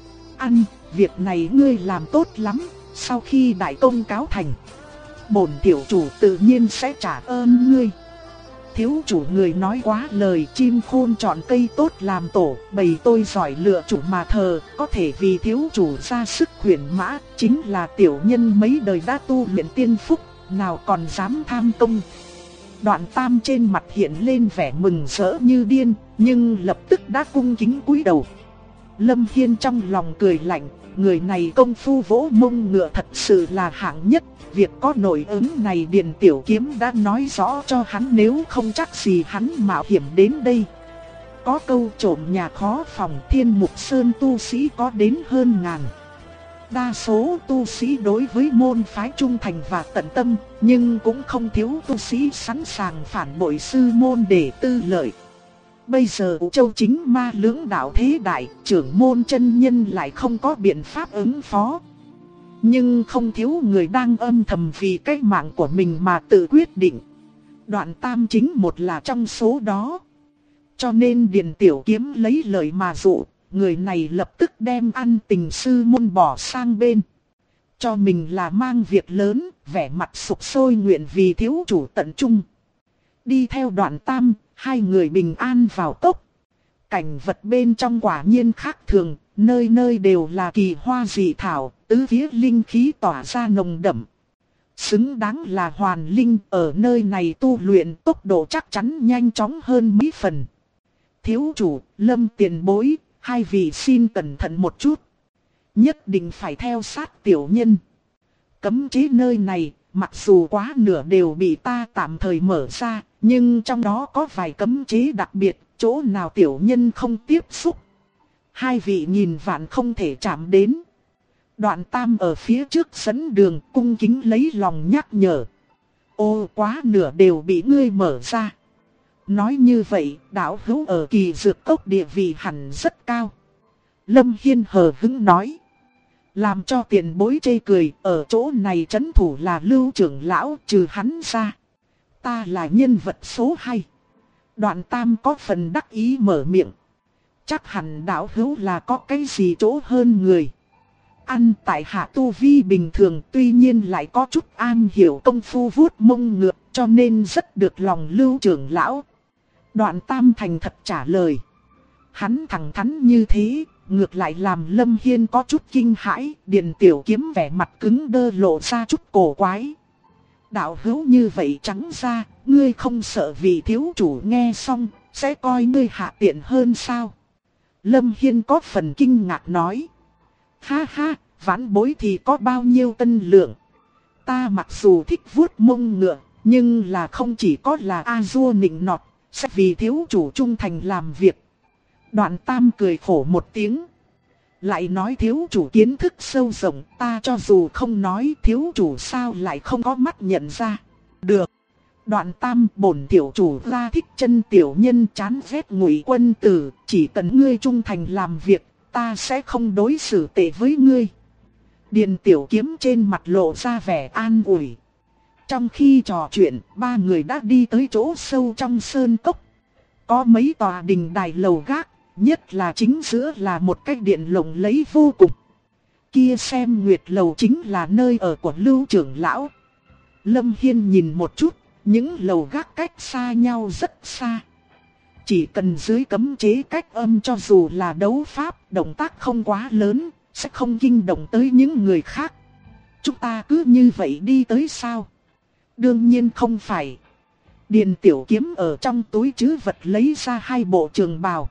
Ăn, việc này ngươi làm tốt lắm, sau khi đại công cáo thành, bổn tiểu chủ tự nhiên sẽ trả ơn ngươi. Thiếu chủ người nói quá lời, chim khôn chọn cây tốt làm tổ, bầy tôi giỏi lựa chủ mà thờ, có thể vì thiếu chủ ra sức khuyển mã, chính là tiểu nhân mấy đời đã tu luyện tiên phúc, nào còn dám tham công. Đoạn Tam trên mặt hiện lên vẻ mừng rỡ như điên, nhưng lập tức đã cung kính cúi đầu. Lâm Hiên trong lòng cười lạnh, người này công phu vỗ mông ngựa thật sự là hạng nhất. Việc có nội ứng này Điền Tiểu Kiếm đã nói rõ cho hắn, nếu không chắc gì hắn mạo hiểm đến đây. Có câu trộm nhà khó phòng, Thiên Mục Sơn tu sĩ có đến hơn ngàn. Đa số tu sĩ đối với môn phái trung thành và tận tâm, nhưng cũng không thiếu tu sĩ sẵn sàng phản bội sư môn để tư lợi. Bây giờ Châu chính ma lưỡng đạo thế đại, trưởng môn chân nhân lại không có biện pháp ứng phó. Nhưng không thiếu người đang âm thầm vì cái mạng của mình mà tự quyết định. Đoạn Tam chính một là trong số đó. Cho nên Điền Tiểu Kiếm lấy lời mà dụ, người này lập tức đem ăn tình sư môn bỏ sang bên. Cho mình là mang việc lớn, vẻ mặt sục sôi nguyện vì thiếu chủ tận trung. Đi theo Đoạn Tam, hai người bình an vào cốc. Cảnh vật bên trong quả nhiên khác thường, nơi nơi đều là kỳ hoa dị thảo, tứ phía linh khí tỏa ra nồng đậm. Xứng đáng là hoàn linh, ở nơi này tu luyện tốc độ chắc chắn nhanh chóng hơn mấy phần. Thiếu chủ, Lâm tiền bối, hai vị xin cẩn thận một chút. Nhất định phải theo sát tiểu nhân. Cấm chế nơi này, mặc dù quá nửa đều bị ta tạm thời mở ra, nhưng trong đó có vài cấm chế đặc biệt, chỗ nào tiểu nhân không tiếp xúc. Hai vị nhìn vạn không thể chạm đến. Đoạn Tam ở phía trước dẫn đường cung kính lấy lòng nhắc nhở. Ô, quá nửa đều bị ngươi mở ra. Nói như vậy, đạo hữu ở Kỳ Dược Cốc địa vị hẳn rất cao. Lâm Hiên hờ hững nói. Làm cho tiền bối chê cười, ở chỗ này trấn thủ là Lưu trưởng lão, trừ hắn ra. Ta là nhân vật số 2. Đoạn Tam có phần đắc ý mở miệng. Chắc hẳn đạo hữu là có cái gì chỗ hơn người. Ăn tại hạ tu vi bình thường, tuy nhiên lại có chút an hiểu công phu vuốt mông ngựa, cho nên rất được lòng Lưu trưởng lão. Đoạn Tam thành thật trả lời. Hắn thẳng thắn như thế, ngược lại làm Lâm Hiên có chút kinh hãi. Điền Tiểu Kiếm vẻ mặt cứng đơ lộ ra chút cổ quái. Đạo hữu như vậy trắng ra, ngươi không sợ vì thiếu chủ nghe xong, sẽ coi ngươi hạ tiện hơn sao? Lâm Hiên có phần kinh ngạc nói. Ha ha, vãn bối thì có bao nhiêu cân lượng. Ta mặc dù thích vuốt mông ngựa, nhưng là không chỉ có là A-dua nịnh nọt, sẽ vì thiếu chủ trung thành làm việc. Đoạn Tam cười khổ một tiếng. Lại nói thiếu chủ kiến thức sâu rộng, ta cho dù không nói thiếu chủ sao lại không có mắt nhận ra. Được. Đoạn Tam, bổn tiểu chủ ra thích chân tiểu nhân chán ghét Ngụy Quân Tử, chỉ cần ngươi trung thành làm việc, ta sẽ không đối xử tệ với ngươi. Điền Tiểu Kiếm trên mặt lộ ra vẻ an ủi. Trong khi trò chuyện, ba người đã đi tới chỗ sâu trong sơn cốc. Có mấy tòa đình đài lầu gác, nhất là chính giữa là một cái điện lộng lẫy vô cùng. Kia xem nguyệt lầu chính là nơi ở của Lưu trưởng lão. Lâm Hiên nhìn một chút, những lầu gác cách xa nhau rất xa. Chỉ cần dưới cấm chế cách âm cho dù là đấu pháp, động tác không quá lớn, sẽ không kinh động tới những người khác. Chúng ta cứ như vậy đi tới sao? Đương nhiên không phải. Điền Tiểu Kiếm ở trong túi trữ vật lấy ra hai bộ trường bào.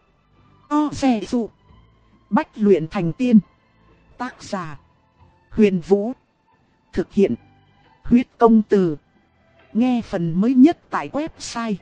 Xe dụ. Bách luyện thành tiên. Tác giả Huyền Vũ. Thực hiện Huyết Công Từ. Nghe phần mới nhất tại website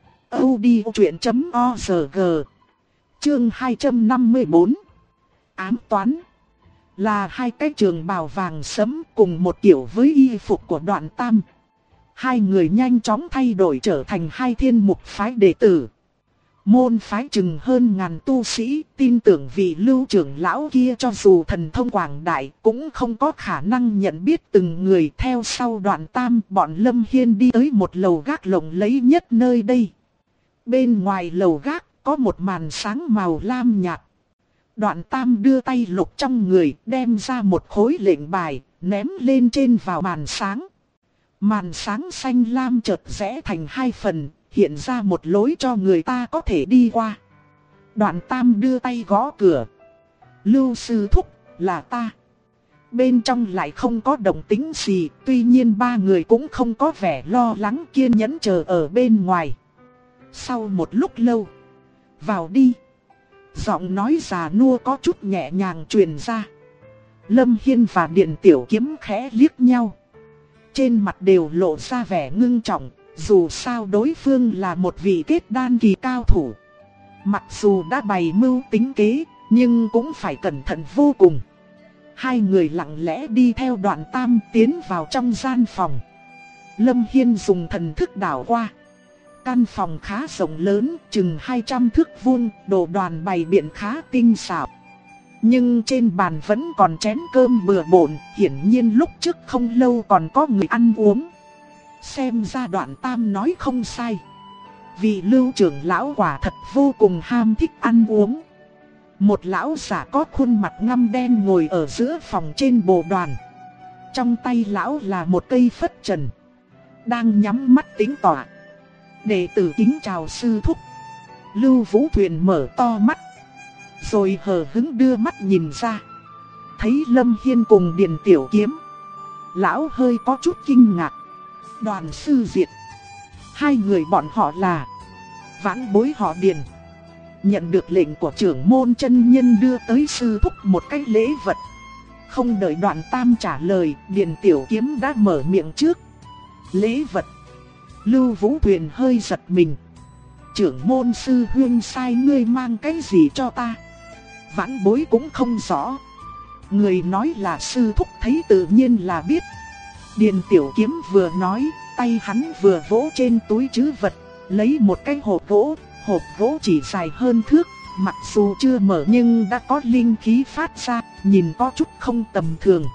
audiochuyện.org. Chương 254. Ám toán. Là hai cái trường bào vàng sẫm cùng một kiểu với y phục của Đoạn Tam. Hai người nhanh chóng thay đổi trở thành hai thiên mục phái đệ tử. Môn phái chừng hơn ngàn tu sĩ, tin tưởng vị Lưu trưởng lão kia cho dù thần thông quảng đại cũng không có khả năng nhận biết từng người. Theo sau Đoạn Tam, bọn Lâm Hiên đi tới một lầu gác lộng lẫy nhất nơi đây. Bên ngoài lầu gác có một màn sáng màu lam nhạt. Đoạn Tam đưa tay lục trong người, đem ra một khối lệnh bài, ném lên trên vào màn sáng. Màn sáng xanh lam chợt rẽ thành hai phần, hiện ra một lối cho người ta có thể đi qua. Đoạn Tam đưa tay gõ cửa. Lưu sư thúc, là ta. Bên trong lại không có động tĩnh gì, tuy nhiên ba người cũng không có vẻ lo lắng, kiên nhẫn chờ ở bên ngoài. Sau một lúc lâu, vào đi. Giọng nói già nua có chút nhẹ nhàng truyền ra. Lâm Hiên và Điện Tiểu Kiếm khẽ liếc nhau. Trên mặt đều lộ ra vẻ ngưng trọng, dù sao đối phương là một vị kết đan kỳ cao thủ. Mặc dù đã bày mưu tính kế, nhưng cũng phải cẩn thận vô cùng. Hai người lặng lẽ đi theo Đoạn Tam tiến vào trong gian phòng. Lâm Hiên dùng thần thức đảo qua. Căn phòng khá rộng lớn, chừng 200 thước vuông, đồ đoàn bày biện khá tinh xảo. Nhưng trên bàn vẫn còn chén cơm bừa bộn, hiển nhiên lúc trước không lâu còn có người ăn uống. Xem ra Đoạn Tam nói không sai. Vị Lưu trưởng lão quả thật vô cùng ham thích ăn uống. Một lão giả có khuôn mặt ngăm đen ngồi ở giữa phòng trên bồ đoàn. Trong tay lão là một cây phất trần, đang nhắm mắt tĩnh tọa. Đệ tử kính chào sư thúc. Lưu Vũ Thuyền mở to mắt, rồi hờ hững đưa mắt nhìn ra. Thấy Lâm Hiên cùng Điền Tiểu Kiếm, lão hơi có chút kinh ngạc. Đoàn sư Diệt, hai người bọn họ là vãn bối họ Điền. Nhận được lệnh của trưởng môn chân nhân đưa tới sư thúc một cái lễ vật. Không đợi Đoạn Tam trả lời, Điền Tiểu Kiếm đã mở miệng trước. Lễ vật? Lưu Vũ Thuyền hơi giật mình. Trưởng môn sư huynh sai ngươi mang cái gì cho ta? Vãn bối cũng không rõ. Người nói là sư thúc thấy tự nhiên là biết. Điền Tiểu Kiếm vừa nói, tay hắn vừa vỗ trên túi trữ vật, lấy một cái hộp gỗ. Hộp gỗ chỉ dài hơn thước, mặc dù chưa mở nhưng đã có linh khí phát ra, nhìn có chút không tầm thường.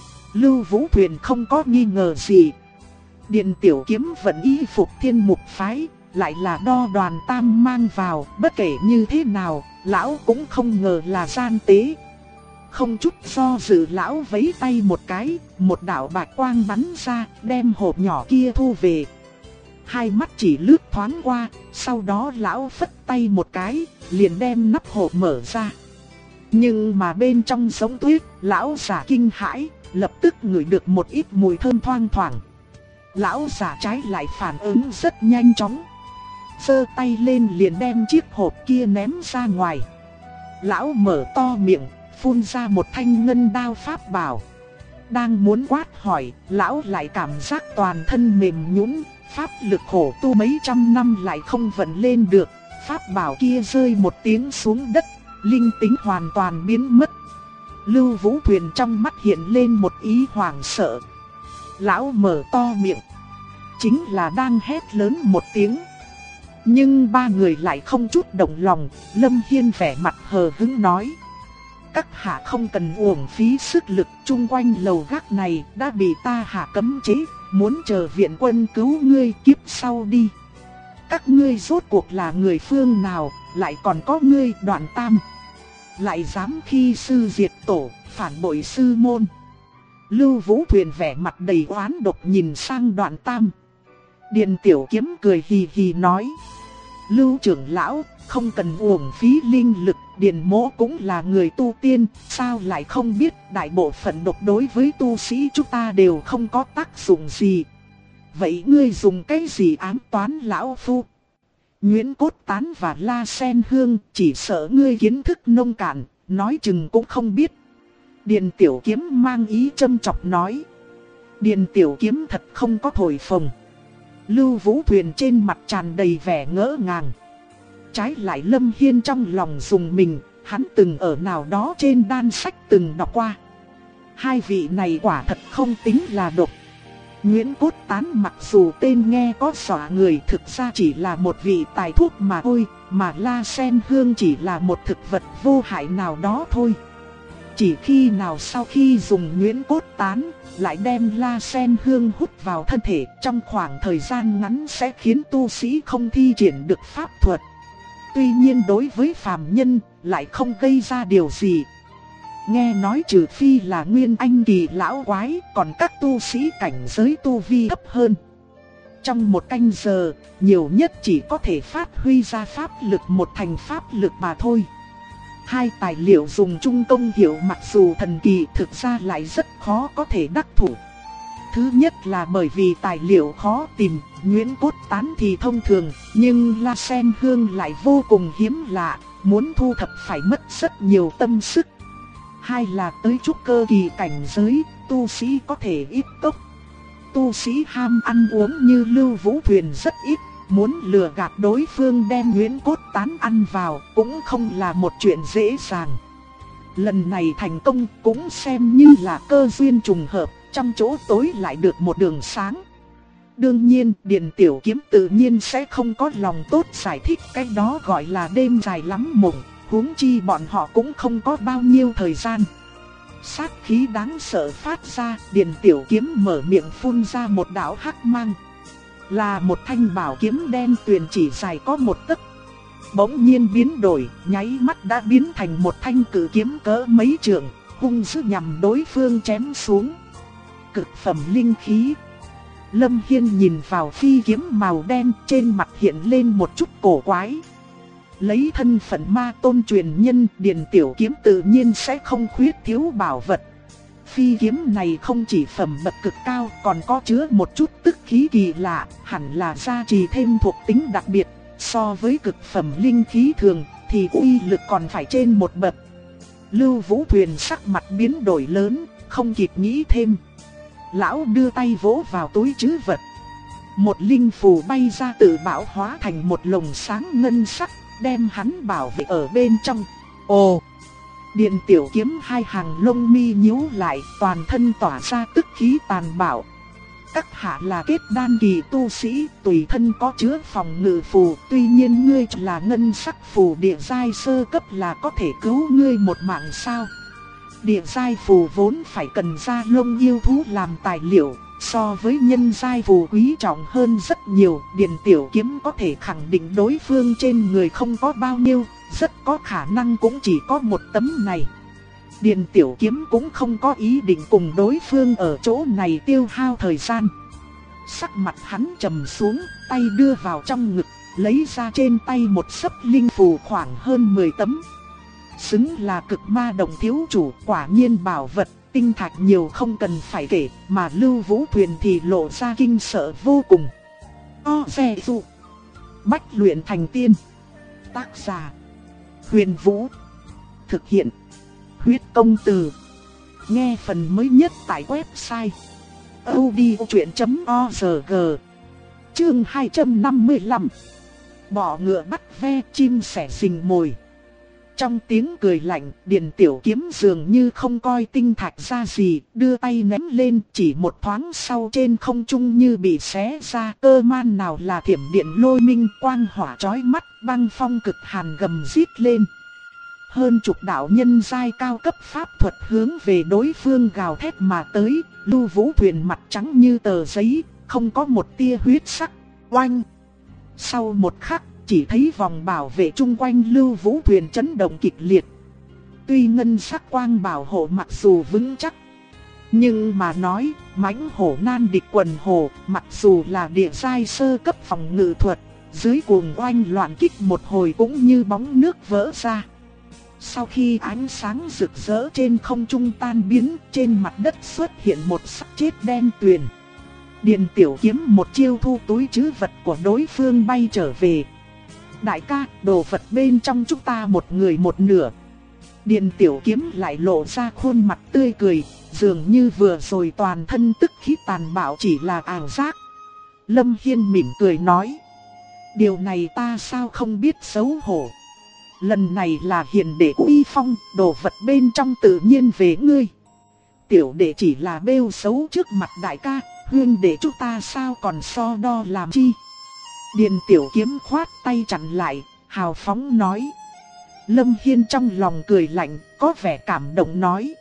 Lưu Vũ Thuyền không có nghi ngờ gì. Điền Tiểu Kiếm vẫn y phục Thiên Mục phái, lại là đo Đoàn Tam mang vào, bất kể như thế nào, lão cũng không ngờ là gian tế. Không chút do dự, lão vẫy tay một cái, một đạo bạch quang bắn ra, đem hộp nhỏ kia thu về. Hai mắt chỉ lướt thoáng qua, sau đó lão phất tay một cái, liền đem nắp hộp mở ra. Nhưng mà bên trong giống tuyết, lão giả kinh hãi, lập tức ngửi được một ít mùi thơm thoang thoảng. Lão giả trái lại phản ứng rất nhanh chóng, giơ tay lên liền đem chiếc hộp kia ném ra ngoài. Lão mở to miệng, phun ra một thanh ngân đao pháp bảo. Đang muốn quát hỏi, lão lại cảm giác toàn thân mềm nhũn. Pháp lực khổ tu mấy trăm năm lại không vận lên được, pháp bảo kia rơi một tiếng xuống đất, linh tính hoàn toàn biến mất. Lưu Vũ Thuyền trong mắt hiện lên một ý hoảng sợ. Lão mở to miệng, chính là đang hét lớn một tiếng. Nhưng ba người lại không chút động lòng. Lâm Hiên vẻ mặt hờ hững nói: các hạ không cần uổng phí sức lực, chung quanh lầu gác này đã bị ta hạ cấm chế, muốn chờ viện quân cứu ngươi kiếp sau đi. Các ngươi rốt cuộc là người phương nào, lại còn có ngươi Đoạn Tam, lại dám khi sư diệt tổ, phản bội sư môn. Lưu Vũ Thuyền vẻ mặt đầy oán độc nhìn sang Đoạn Tam. Điền Tiểu Kiếm cười hì hì nói: Lưu trưởng lão, không cần uổng phí linh lực, Điền mỗ cũng là người tu tiên, sao lại không biết đại bộ phận độc đối với tu sĩ chúng ta đều không có tác dụng gì. Vậy ngươi dùng cái gì ám toán lão phu? Nguyễn Cốt Tán và La Sen Hương, chỉ sợ ngươi kiến thức nông cạn, nói chừng cũng không biết. Điền Tiểu Kiếm mang ý châm chọc nói. Điền Tiểu Kiếm thật không có thổi phồng. Lưu Vũ Thuyền trên mặt tràn đầy vẻ ngỡ ngàng. Trái lại Lâm Hiên trong lòng dùng mình, hắn từng ở nào đó trên đan sách từng đọc qua. Hai vị này quả thật không tính là độc. Nguyễn Cốt Tán mặc dù tên nghe có dọa người, thực ra chỉ là một vị tài thuốc mà thôi, mà La Sen Hương chỉ là một thực vật vô hại nào đó thôi. Chỉ khi nào sau khi dùng Nguyễn Cốt Tán, lại đem La Sen Hương hút vào thân thể, trong khoảng thời gian ngắn sẽ khiến tu sĩ không thi triển được pháp thuật. Tuy nhiên đối với phàm nhân, lại không gây ra điều gì. Nghe nói trừ phi là Nguyên Anh kỳ lão quái, còn các tu sĩ cảnh giới tu vi thấp hơn, trong một canh giờ, nhiều nhất chỉ có thể phát huy ra pháp lực một thành pháp lực mà thôi. Hai tài liệu dùng chung công hiệu mặc dù thần kỳ thực ra lại rất khó có thể đắc thủ. Thứ nhất là bởi vì tài liệu khó tìm, nhuyễn cốt tán thì thông thường, nhưng la sen hương lại vô cùng hiếm lạ, muốn thu thập phải mất rất nhiều tâm sức. Hai là tới trúc cơ kỳ cảnh giới, tu sĩ có thể ít cốc. Tu sĩ ham ăn uống như Lưu Vũ Thuyền rất ít, muốn lừa gạt đối phương đem nhuyễn cốt tán ăn vào cũng không là một chuyện dễ dàng. Lần này thành công cũng xem như là cơ duyên trùng hợp, trong chỗ tối lại được một đường sáng. Đương nhiên, Điền Tiểu Kiếm tự nhiên sẽ không có lòng tốt giải thích cái đó gọi là đêm dài lắm mộng, huống chi bọn họ cũng không có bao nhiêu thời gian. Sát khí đáng sợ phát ra, Điền Tiểu Kiếm mở miệng phun ra một đạo hắc mang. Là một thanh bảo kiếm đen tuyền chỉ dài có một tấc. Bỗng nhiên biến đổi, nháy mắt đã biến thành một thanh cử kiếm cỡ mấy trượng, hung dữ nhằm đối phương chém xuống. Cực phẩm linh khí. Lâm Hiên nhìn vào phi kiếm màu đen, trên mặt hiện lên một chút cổ quái. Lấy thân phận ma tôn truyền nhân, Điền Tiểu Kiếm tự nhiên sẽ không khuyết thiếu bảo vật. Phi kiếm này không chỉ phẩm bậc cực cao, còn có chứa một chút tức khí kỳ lạ, hẳn là gia trì thêm thuộc tính đặc biệt. So với cực phẩm linh khí thường thì uy lực còn phải trên một bậc. Lưu Vũ Thuyền sắc mặt biến đổi lớn, không kịp nghĩ thêm. Lão đưa tay vỗ vào túi trữ vật. Một linh phù bay ra tự bảo hóa thành một lồng sáng ngân sắc, đem hắn bảo vệ ở bên trong. Ồ! Điền Tiểu Kiếm hai hàng lông mi nhíu lại, toàn thân tỏa ra tức khí tàn bạo. Các hạ là kết đan kỳ tu sĩ, tùy thân có chứa phòng ngự phù, tuy nhiên ngươi là ngân sắc phù địa giai sơ cấp là có thể cứu ngươi một mạng sao? Địa giai phù vốn phải cần da lông yêu thú làm tài liệu, so với nhân giai phù quý trọng hơn rất nhiều. Điền Tiểu Kiếm có thể khẳng định đối phương trên người không có bao nhiêu, rất có khả năng cũng chỉ có một tấm này. Điền Tiểu Kiếm cũng không có ý định cùng đối phương ở chỗ này tiêu hao thời gian. Sắc mặt hắn trầm xuống, tay đưa vào trong ngực, lấy ra trên tay một xấp linh phù khoảng hơn 10 tấm. Xứng là cực ma đồng thiếu chủ, quả nhiên bảo vật, tinh thạch nhiều không cần phải kể, mà Lưu Vũ Thuyền thì lộ ra kinh sợ vô cùng. Xe dụ. Bách luyện thành tiên. Tác giả: Huyền Vũ. Thực hiện: Huyết Công Từ. Nghe phần mới nhất tại website audiochuyện.org. Chương 255. Bỏ ngựa bắt ve, chim sẻ rình mồi. Trong tiếng cười lạnh, Điền Tiểu Kiếm dường như không coi tinh thạch ra gì, đưa tay ném lên, chỉ một thoáng sau trên không trung như bị xé ra, cơ man nào là thiểm điện lôi minh, quang hỏa chói mắt, băng phong cực hàn gầm rít lên. Hơn chục đạo nhân giai cao cấp pháp thuật hướng về đối phương gào thét mà tới. Lưu Vũ Thuyền mặt trắng như tờ giấy, không có một tia huyết sắc. Oanh! Sau một khắc, chỉ thấy vòng bảo vệ chung quanh Lưu Vũ Thuyền chấn động kịch liệt. Tuy ngân sắc quang bảo hộ mặc dù vững chắc, nhưng mà nói, mãnh hổ nan địch quần hổ, mặc dù là địa giai sơ cấp phòng ngự thuật, dưới cuồng oanh loạn kích một hồi cũng như bóng nước vỡ ra. Sau khi ánh sáng rực rỡ trên không trung tan biến, trên mặt đất xuất hiện một xác chết đen tuyền. Điền Tiểu Kiếm một chiêu thu túi trữ vật của đối phương bay trở về. Đại ca, đồ vật bên trong chúng ta một người một nửa. Điền Tiểu Kiếm lại lộ ra khuôn mặt tươi cười, dường như vừa rồi toàn thân tức khí tàn bạo chỉ là ảo giác. Lâm Hiên mỉm cười nói: điều này ta sao không biết xấu hổ. Lần này là hiền đệ uy phong, đồ vật bên trong tự nhiên về ngươi. Tiểu đệ chỉ là bêu xấu trước mặt đại ca, huynh đệ chúng ta sao còn so đo làm chi. Điền Tiểu Kiếm khoát tay chặn lại, hào phóng nói. Lâm Hiên trong lòng cười lạnh, có vẻ cảm động nói: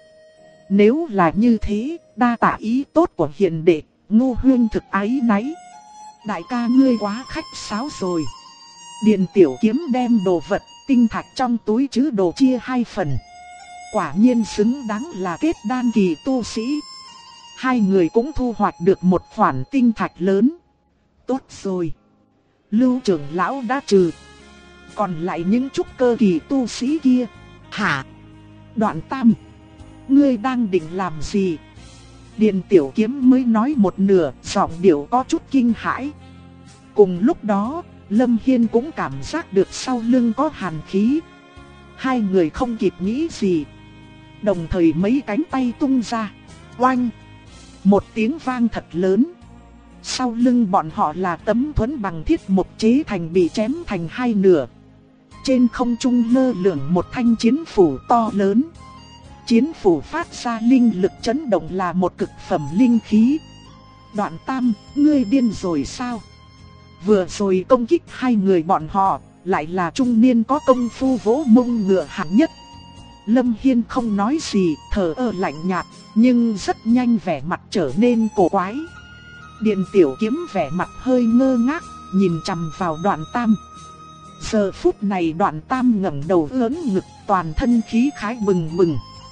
nếu là như thế, đa tạ ý tốt của hiền đệ, Ngô huynh thực ái náy. Đại ca ngươi quá khách sáo rồi. Điền Tiểu Kiếm đem đồ vật tinh thạch trong túi trữ đồ chia hai phần. Quả nhiên xứng đáng là kết đan kỳ tu sĩ. Hai người cũng thu hoạch được một khoản tinh thạch lớn. Tốt rồi. Lưu trưởng lão đã trừ. Còn lại những trúc cơ kỳ tu sĩ kia. Hả? Đoạn Tam, ngươi đang định làm gì? Điền Tiểu Kiếm mới nói một nửa, giọng điệu có chút kinh hãi. Cùng lúc đó, Lâm Hiên cũng cảm giác được sau lưng có hàn khí. Hai người không kịp nghĩ gì, đồng thời mấy cánh tay tung ra. Oanh! Một tiếng vang thật lớn. Sau lưng bọn họ là tấm thuẫn bằng thiết mộc chế thành bị chém thành hai nửa. Trên không trung lơ lửng một thanh chiến phủ to lớn. Chiến phủ phát ra linh lực chấn động là một cực phẩm linh khí. Đoạn Tam, ngươi điên rồi sao? Vừa rồi công kích hai người bọn họ, lại là trung niên có công phu vỗ mông ngựa hạng nhất. Lâm Hiên không nói gì, thở ơ lạnh nhạt, nhưng rất nhanh vẻ mặt trở nên cổ quái. Điền Tiểu Kiếm vẻ mặt hơi ngơ ngác, nhìn chằm vào Đoạn Tam. Giờ phút này Đoạn Tam ngẩng đầu ưỡn ngực, toàn thân khí khái bừng bừng.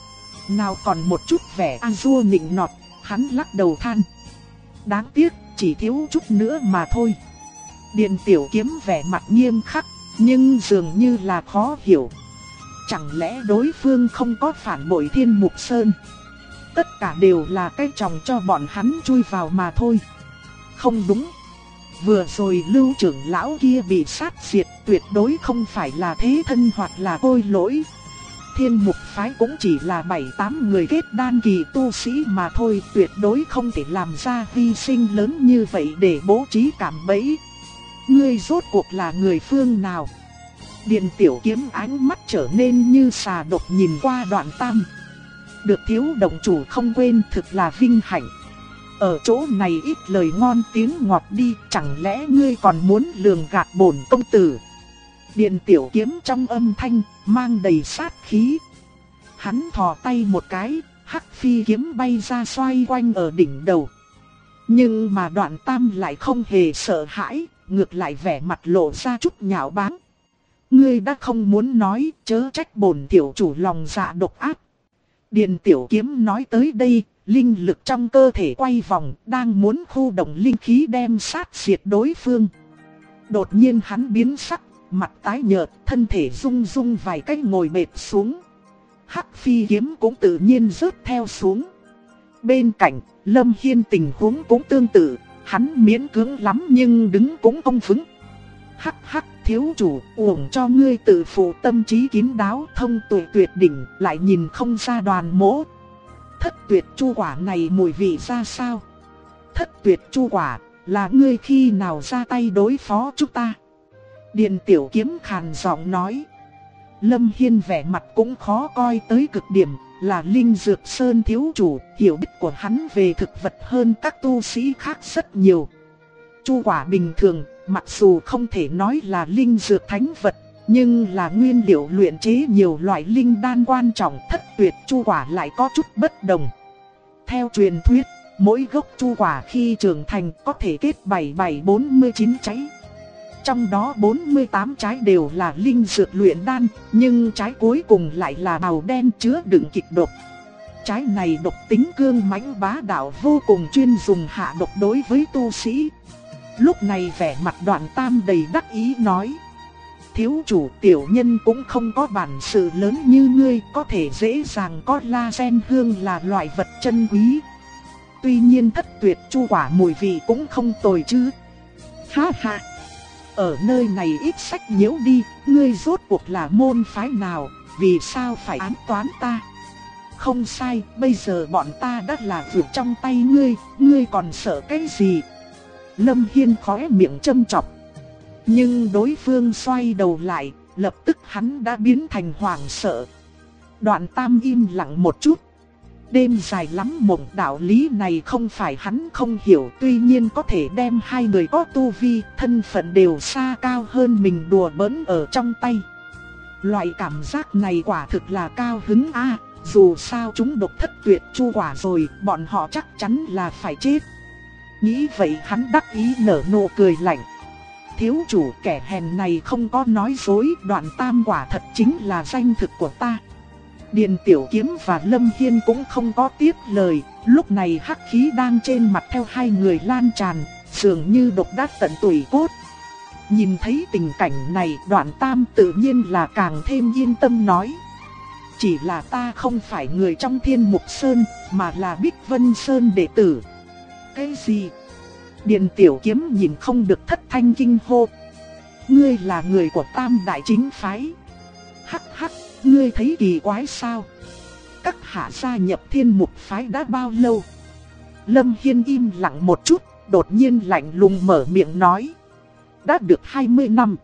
Nào còn một chút vẻ a-dua nịnh nọt, hắn lắc đầu than. Đáng tiếc, chỉ thiếu chút nữa mà thôi. Điền Tiểu Kiếm vẻ mặt nghiêm khắc, nhưng dường như là khó hiểu. Chẳng lẽ đối phương không có phản bội Thiên Mục Sơn? Tất cả đều là cái tròng cho bọn hắn chui vào mà thôi. Không đúng. Vừa rồi Lưu trưởng lão kia bị sát diệt, tuyệt đối không phải là thế thân hoặc là khôi lỗi. Thiên Mục phái cũng chỉ là 7-8 người kết đan kỳ tu sĩ mà thôi, tuyệt đối không thể làm ra hy sinh lớn như vậy để bố trí cạm bẫy. Ngươi rốt cuộc là người phương nào? Điền Tiểu Kiếm ánh mắt trở nên như xà độc nhìn qua Đoạn Tam. Được thiếu động chủ không quên thực là vinh hạnh. Ở chỗ này ít lời ngon tiếng ngọt đi, chẳng lẽ ngươi còn muốn lường gạt bổn công tử? Điền Tiểu Kiếm trong âm thanh mang đầy sát khí. Hắn thò tay một cái, hắc phi kiếm bay ra xoay quanh ở đỉnh đầu. Nhưng mà Đoạn Tam lại không hề sợ hãi, ngược lại vẻ mặt lộ ra chút nhạo báng. Ngươi đã không muốn nói, chớ trách bổn tiểu chủ lòng dạ độc ác. Điền Tiểu Kiếm nói tới đây, linh lực trong cơ thể quay vòng, đang muốn khu động linh khí đem sát diệt đối phương. Đột nhiên hắn biến sắc, mặt tái nhợt, thân thể rung rung vài cách ngồi bệt xuống. Hắc phi kiếm cũng tự nhiên rớt theo xuống. Bên cạnh, Lâm Hiên tình huống cũng tương tự, hắn miễn cưỡng lắm nhưng đứng cũng không vững. Hắc hắc, thiếu chủ, uổng cho ngươi tự phụ tâm trí kín đáo thông tuệ tuyệt đỉnh, lại nhìn không ra đoàn mỗ. Thất tuyệt chu quả này mùi vị ra sao? Thất tuyệt chu quả, là ngươi khi nào ra tay đối phó chúng ta? Điền Tiểu Kiếm khàn giọng nói. Lâm Hiên vẻ mặt cũng khó coi tới cực điểm, là Linh Dược Sơn thiếu chủ, hiểu biết của hắn về thực vật hơn các tu sĩ khác rất nhiều. Chu quả bình thường, mặc dù không thể nói là linh dược thánh vật, nhưng là nguyên liệu luyện chế nhiều loại linh đan quan trọng. Thất tuyệt chu quả lại có chút bất đồng. Theo truyền thuyết, mỗi gốc chu quả khi trưởng thành có thể kết 7749 trái. Trong đó 48 trái đều là linh dược luyện đan, nhưng trái cuối cùng lại là màu đen chứa đựng kịch độc. Trái này độc tính cương mãnh bá đạo vô cùng, chuyên dùng hạ độc đối với tu sĩ. Lúc này vẻ mặt Đoạn Tam đầy đắc ý nói. Thiếu chủ, tiểu nhân cũng không có bản sự lớn như ngươi, có thể dễ dàng có la sen hương là loại vật chân quý. Tuy nhiên thất tuyệt chu quả mùi vị cũng không tồi chứ. Ha ha. Ở nơi này ít sách nhiễu đi, ngươi rốt cuộc là môn phái nào, vì sao phải ám toán ta? Không sai, bây giờ bọn ta đã là vượt trong tay ngươi còn sợ cái gì? Lâm Hiên khóe miệng châm chọc. Nhưng đối phương xoay đầu lại, lập tức hắn đã biến thành hoảng sợ. Đoạn Tam im lặng một chút. Đêm dài lắm mộng, đạo lý này không phải hắn không hiểu, tuy nhiên có thể đem hai người có tu vi, thân phận đều xa cao hơn mình đùa bỡn ở trong tay. Loại cảm giác này quả thực là cao hứng a. Dù sao chúng độc thất tuyệt chu quả rồi, bọn họ chắc chắn là phải chết. Nghĩ vậy hắn đắc ý nở nụ cười lạnh. Thiếu chủ, kẻ hèn này không có nói dối, Đoạn Tam quả thật chính là danh thực của ta. Điền Tiểu Kiếm và Lâm Hiên cũng không có tiếp lời. Lúc này hắc khí đang trên mặt theo hai người lan tràn, dường như độc đắc tận tủy cốt. Nhìn thấy tình cảnh này, Đoạn Tam tự nhiên là càng thêm yên tâm nói. Chỉ là ta không phải người trong Thiên Mục Sơn, mà là Bích Vân Sơn đệ tử. Cái gì? Điền Tiểu Kiếm nhìn không được thất thanh kinh hô. Ngươi là người của Tam Đại Chính Phái. Hắc hắc, ngươi thấy kỳ quái sao? Các hạ gia nhập Thiên Mục Phái đã bao lâu? Lâm Hiên im lặng một chút, đột nhiên lạnh lùng mở miệng nói. Đã được 20 năm.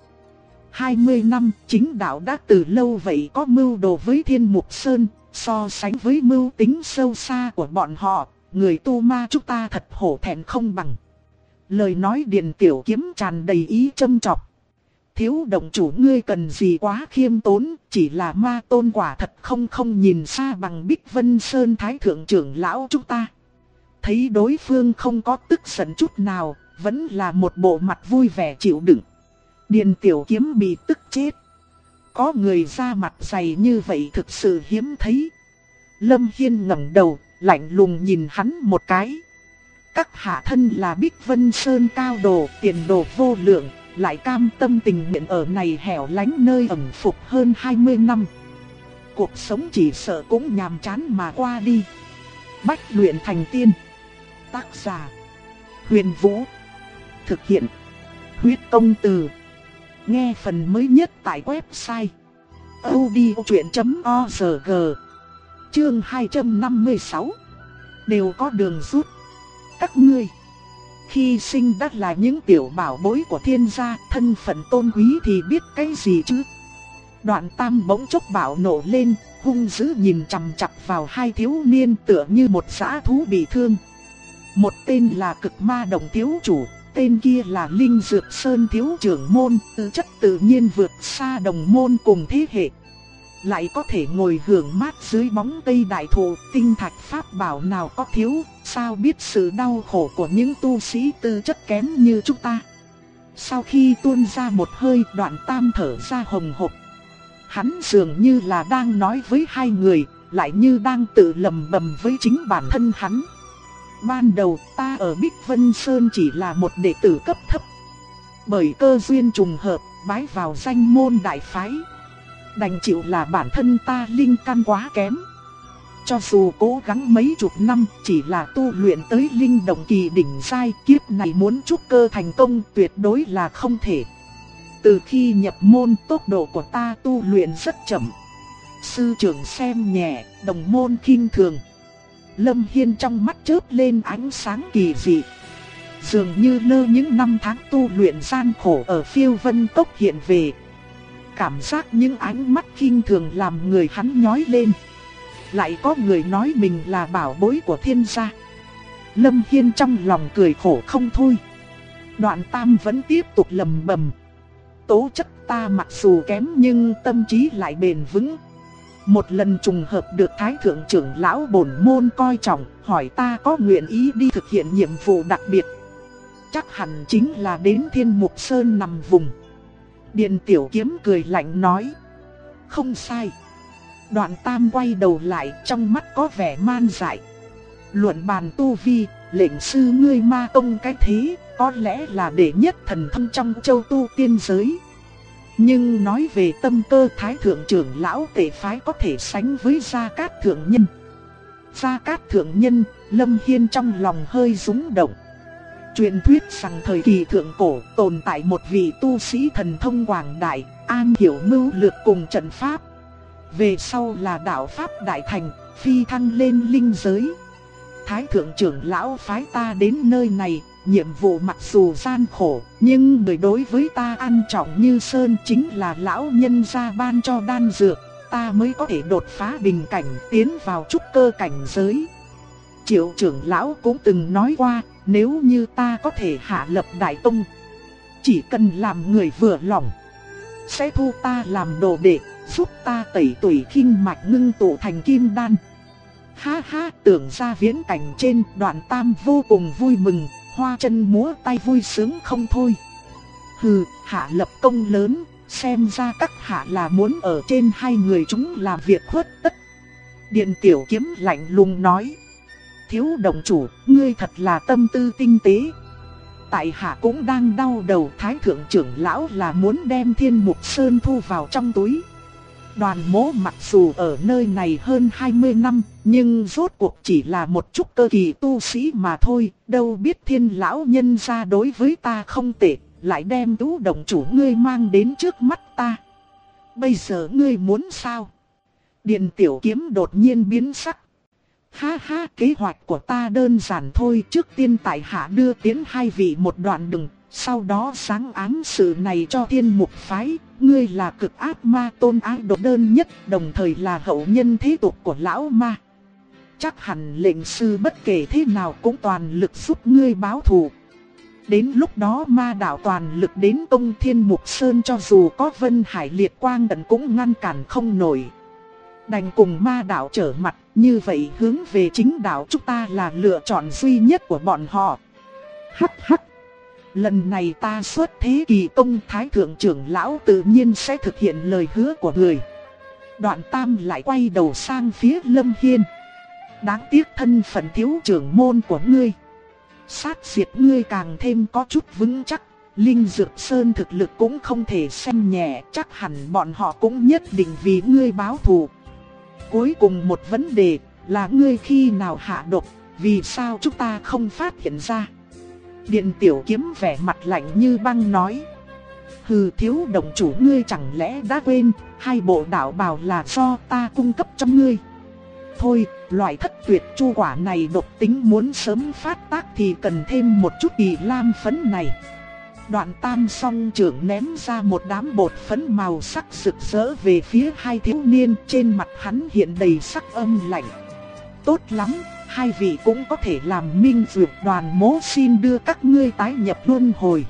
20 năm, chính đạo đã từ lâu vậy có mưu đồ với Thiên Mục Sơn, so sánh với mưu tính sâu xa của bọn họ, người tu ma chúng ta thật hổ thẹn không bằng. Lời nói Điền Tiểu Kiếm tràn đầy ý châm chọc. Thiếu động chủ ngươi cần gì quá khiêm tốn, chỉ là ma tôn quả thật không nhìn xa bằng Bích Vân Sơn Thái Thượng trưởng lão chúng ta. Thấy đối phương không có tức giận chút nào, vẫn là một bộ mặt vui vẻ chịu đựng. Điền Tiểu Kiếm bị tức chết. Có người ra mặt dày như vậy thực sự hiếm thấy. Lâm Hiên ngẩng đầu, lạnh lùng nhìn hắn một cái. Các hạ thân là Bích Vân Sơn cao đồ, tiền đồ vô lượng, lại cam tâm tình nguyện ở này hẻo lánh nơi ẩn phục hơn 20 năm. Cuộc sống chỉ sợ cũng nhàm chán mà qua đi. Bách luyện thành tiên. Tác giả: Huyền Vũ. Thực hiện: Huyết Công Từ. Nghe phần mới nhất tại website audiochuyện.org. Chương 256. Đều có đường rút. Các ngươi khi sinh đã là những tiểu bảo bối của thiên gia, thân phận tôn quý thì biết cái gì chứ? Đoạn Tam bỗng chốc bạo nộ lên, hung dữ nhìn chằm chằm vào hai thiếu niên tựa như một dã thú bị thương. Một tên là Cực Ma Đồng thiếu chủ, tên kia là Linh Dược Sơn thiếu trưởng môn, tư chất tự nhiên vượt xa đồng môn cùng thế hệ. Lại có thể ngồi hưởng mát dưới bóng cây đại thụ, tinh thạch pháp bảo nào có thiếu, sao biết sự đau khổ của những tu sĩ tư chất kém như chúng ta. Sau khi tuôn ra một hơi, Đoạn Tam thở ra hồng hộc. Hắn dường như là đang nói với hai người, lại như đang tự lẩm bẩm với chính bản thân hắn. Ban đầu ta ở Bích Vân Sơn chỉ là một đệ tử cấp thấp. Bởi cơ duyên trùng hợp, bái vào danh môn đại phái. Đành chịu là bản thân ta linh căn quá kém. Cho dù cố gắng mấy chục năm, chỉ là tu luyện tới linh động kỳ đỉnh giai, kiếp này muốn trúc cơ thành công tuyệt đối là không thể. Từ khi nhập môn, tốc độ của ta tu luyện rất chậm. Sư trưởng xem nhẹ, đồng môn khinh thường. Lâm Hiên trong mắt chớp lên ánh sáng kỳ dị. Dường như lơ những năm tháng tu luyện gian khổ ở Phiêu Vân Cốc hiện về. Cảm giác những ánh mắt khinh thường làm người hắn nhói lên. Lại có người nói mình là bảo bối của thiên gia. Lâm Hiên trong lòng cười khổ không thôi. Đoạn Tam vẫn tiếp tục lầm bầm. Tố chất ta mặc dù kém nhưng tâm trí lại bền vững. Một lần trùng hợp được Thái Thượng trưởng lão bổn môn coi trọng, hỏi ta có nguyện ý đi thực hiện nhiệm vụ đặc biệt. Chắc hẳn chính là đến Thiên Mục Sơn nằm vùng. Điền Tiểu Kiếm cười lạnh nói. Không sai. Đoạn Tam quay đầu lại, trong mắt có vẻ man dại. Luận bàn tu vi, lệnh sư ngươi ma tông cái thế, có lẽ là đệ nhất thần thông trong châu tu tiên giới. Nhưng nói về tâm cơ, Thái Thượng trưởng lão Tề phái có thể sánh với Gia Cát Thượng Nhân. Gia Cát Thượng Nhân, Lâm Hiên trong lòng hơi rung động. Truyền thuyết rằng thời kỳ thượng cổ tồn tại một vị tu sĩ thần thông quảng đại, am hiểu mưu lược cùng trận pháp. Về sau là đạo pháp đại thành, phi thăng lên linh giới. Thái Thượng trưởng lão phái ta đến nơi này, nhiệm vụ mặc dù gian khổ, nhưng người đối với ta ăn trọng như sơn, chính là lão nhân gia ban cho đan dược, ta mới có thể đột phá bình cảnh tiến vào trúc cơ cảnh giới. Triệu trưởng lão cũng từng nói qua, nếu như ta có thể hạ lập đại tông, chỉ cần làm người vừa lòng, sẽ thu ta làm đồ đệ, giúp ta tẩy tủy khinh mạch ngưng tụ thành kim đan. Ha ha, tưởng ra viễn cảnh trên, Đoạn Tam vô cùng vui mừng, hoa chân múa tay vui sướng không thôi. Hừ, hạ lập công lớn, xem ra các hạ là muốn ở trên hai người chúng làm việc khuất tất. Điền Tiểu Kiếm lạnh lùng nói. Thiếu động chủ, ngươi thật là tâm tư tinh tế. tại hạ cũng đang đau đầu. Thái thượng trưởng lão là muốn đem Thiên Mục Sơn thu vào trong túi. Đoàn Mỗ mặc dù ở nơi này hơn 20 năm, nhưng rốt cuộc chỉ là một chút cơ kỳ tu sĩ mà thôi. Đâu biết Thiên lão nhân gia đối với ta không tệ, lại đem Tú Động chủ ngươi mang đến trước mắt ta. Bây giờ ngươi muốn sao? Điền Tiểu Kiếm đột nhiên biến sắc. Ha ha, kế hoạch của ta đơn giản thôi. Trước tiên tại hạ đưa tiến hai vị một đoạn đường, sau đó sáng ám sự này cho Thiên Mục phái. Ngươi là cực ác ma tôn ái độ đơn nhất, đồng thời là hậu nhân thế tục của lão ma. Chắc hẳn lệnh sư bất kể thế nào cũng toàn lực giúp ngươi báo thù. Đến lúc đó ma đạo toàn lực đến công Thiên Mục Sơn, cho dù có Vân Hải Liệt Quang Đận cũng ngăn cản không nổi. Đành cùng ma đạo trở mặt, như vậy hướng về chính đạo chúng ta là lựa chọn duy nhất của bọn họ. Hắc hắc. Lần này ta xuất thế kỳ công, Thái thượng trưởng lão tự nhiên sẽ thực hiện lời hứa của người. Đoạn Tam lại quay đầu sang phía Lâm Hiên. Đáng tiếc thân phận thiếu trưởng môn của ngươi, sát diệt ngươi càng thêm có chút vững chắc. Linh Dược Sơn thực lực cũng không thể xem nhẹ, chắc hẳn bọn họ cũng nhất định vì ngươi báo thù. Cuối cùng một vấn đề là ngươi khi nào hạ độc, vì sao chúng ta không phát hiện ra? Điền Tiểu Kiếm vẻ mặt lạnh như băng nói. Hừ, Thiếu Động chủ ngươi chẳng lẽ đã quên, hai bộ đạo bào là do ta cung cấp cho ngươi. Thôi, loại thất tuyệt chu quả này độc tính muốn sớm phát tác thì cần thêm một chút kỳ lam phấn này. Đoạn Tam song trưởng ném ra một đám bột phấn màu sắc rực rỡ về phía hai thiếu niên, trên mặt hắn hiện đầy sắc âm lạnh. Tốt lắm, hai vị cũng có thể làm minh dược, Đoàn Mỗ xin đưa các ngươi tái nhập luân hồi.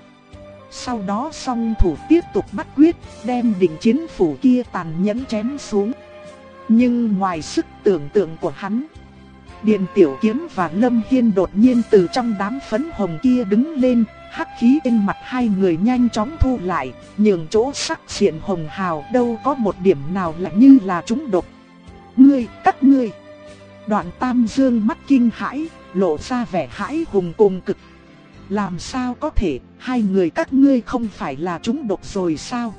Sau đó song thủ tiếp tục bắt quyết, đem đỉnh chiến phủ kia tàn nhẫn chém xuống. Nhưng ngoài sức tưởng tượng của hắn, Điền Tiểu Kiếm và Lâm Hiên đột nhiên từ trong đám phấn hồng kia đứng lên. Hắc khí trên mặt hai người nhanh chóng thu lại, nhường chỗ sắc diện hồng hào đâu có một điểm nào lại như là trúng độc. Các ngươi. Đoạn Tam dương mắt kinh hãi, lộ ra vẻ hãi hùng cùng cực. Làm sao có thể, hai người các ngươi không phải là trúng độc rồi sao?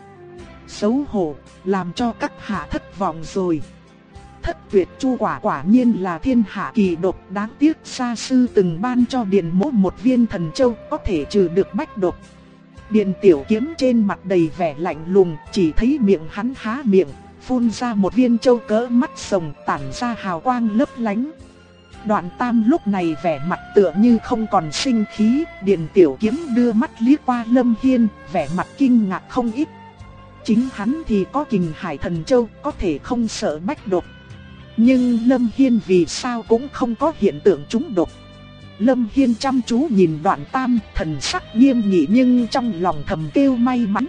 Xấu hổ, làm cho các hạ thất vọng rồi. Thất tuyệt chu quả quả nhiên là thiên hạ kỳ độc, đáng tiếc gia sư từng ban cho Điền Mỗ một viên thần châu có thể trừ được bách độc. Điền Tiểu Kiếm trên mặt đầy vẻ lạnh lùng, chỉ thấy miệng hắn há miệng, phun ra một viên châu cỡ mắt rồng tản ra hào quang lấp lánh. Đoạn Tam lúc này vẻ mặt tựa như không còn sinh khí, Điền Tiểu Kiếm đưa mắt liếc qua Lâm Hiên, vẻ mặt kinh ngạc không ít. Chính hắn thì có Kình Hải Thần Châu, có thể không sợ bách độc. Nhưng Lâm Hiên vì sao cũng không có hiện tượng trúng độc. Lâm Hiên chăm chú nhìn Đoạn Tam, thần sắc nghiêm nghị nhưng trong lòng thầm kêu may mắn.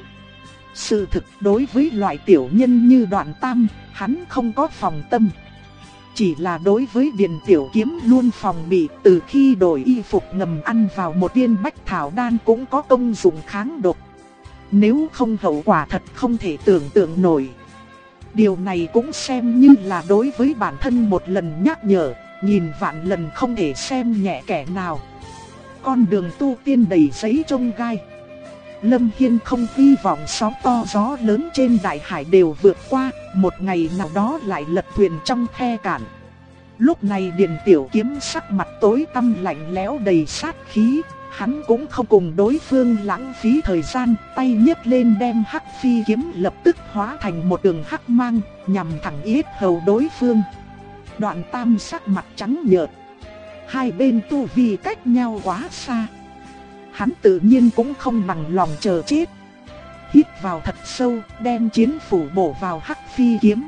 Sự thực đối với loại tiểu nhân như Đoạn Tam, hắn không có phòng tâm. Chỉ là đối với Điền Tiểu Kiếm luôn phòng bị, từ khi đổi y phục ngầm ăn vào một viên bách thảo đan cũng có công dụng kháng độc. Nếu không hậu quả thật không thể tưởng tượng nổi. Điều này cũng xem như là đối với bản thân một lần nhắc nhở, nhìn vạn lần không thể xem nhẹ kẻ nào. Con đường tu tiên đầy giấy chông gai. Lâm Hiên không hy vọng sóng to gió lớn trên đại hải đều vượt qua, một ngày nào đó lại lật thuyền trong khe cạn. Lúc này Điền Tiểu Kiếm sắc mặt tối tăm lạnh lẽo đầy sát khí, hắn cũng không cùng đối phương lãng phí thời gian, tay nhấc lên đem Hắc Phi kiếm lập tức hóa thành một đường hắc mang, nhằm thẳng yết hầu đối phương. Đoạn Tam sắc mặt trắng nhợt, hai bên tu vi cách nhau quá xa. Hắn tự nhiên cũng không bằng lòng chờ chết. Hít vào thật sâu, đem chiến phủ bổ vào Hắc Phi kiếm.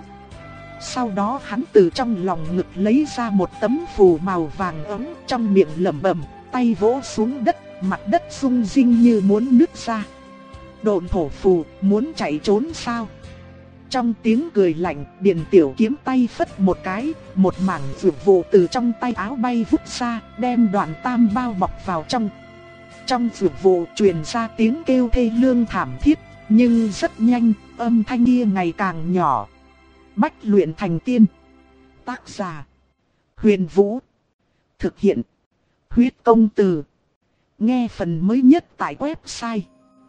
Sau đó hắn từ trong lòng ngực lấy ra một tấm phù màu vàng ấm, trong miệng lẩm bẩm, tay vỗ xuống đất, mặt đất rung rinh như muốn nứt ra. Độn thổ phù, muốn chạy trốn sao? Trong tiếng cười lạnh, Điền Tiểu Kiếm tay phất một cái, một mảng dược vụ từ trong tay áo bay vút ra, đem Đoạn Tam bao bọc vào trong. Trong dược vụ truyền ra tiếng kêu thê lương thảm thiết, nhưng rất nhanh, âm thanh kia ngày càng nhỏ. Bách luyện thành tiên. Tác giả: Huyền Vũ. Thực hiện: Huyết Công Từ. Nghe phần mới nhất tại website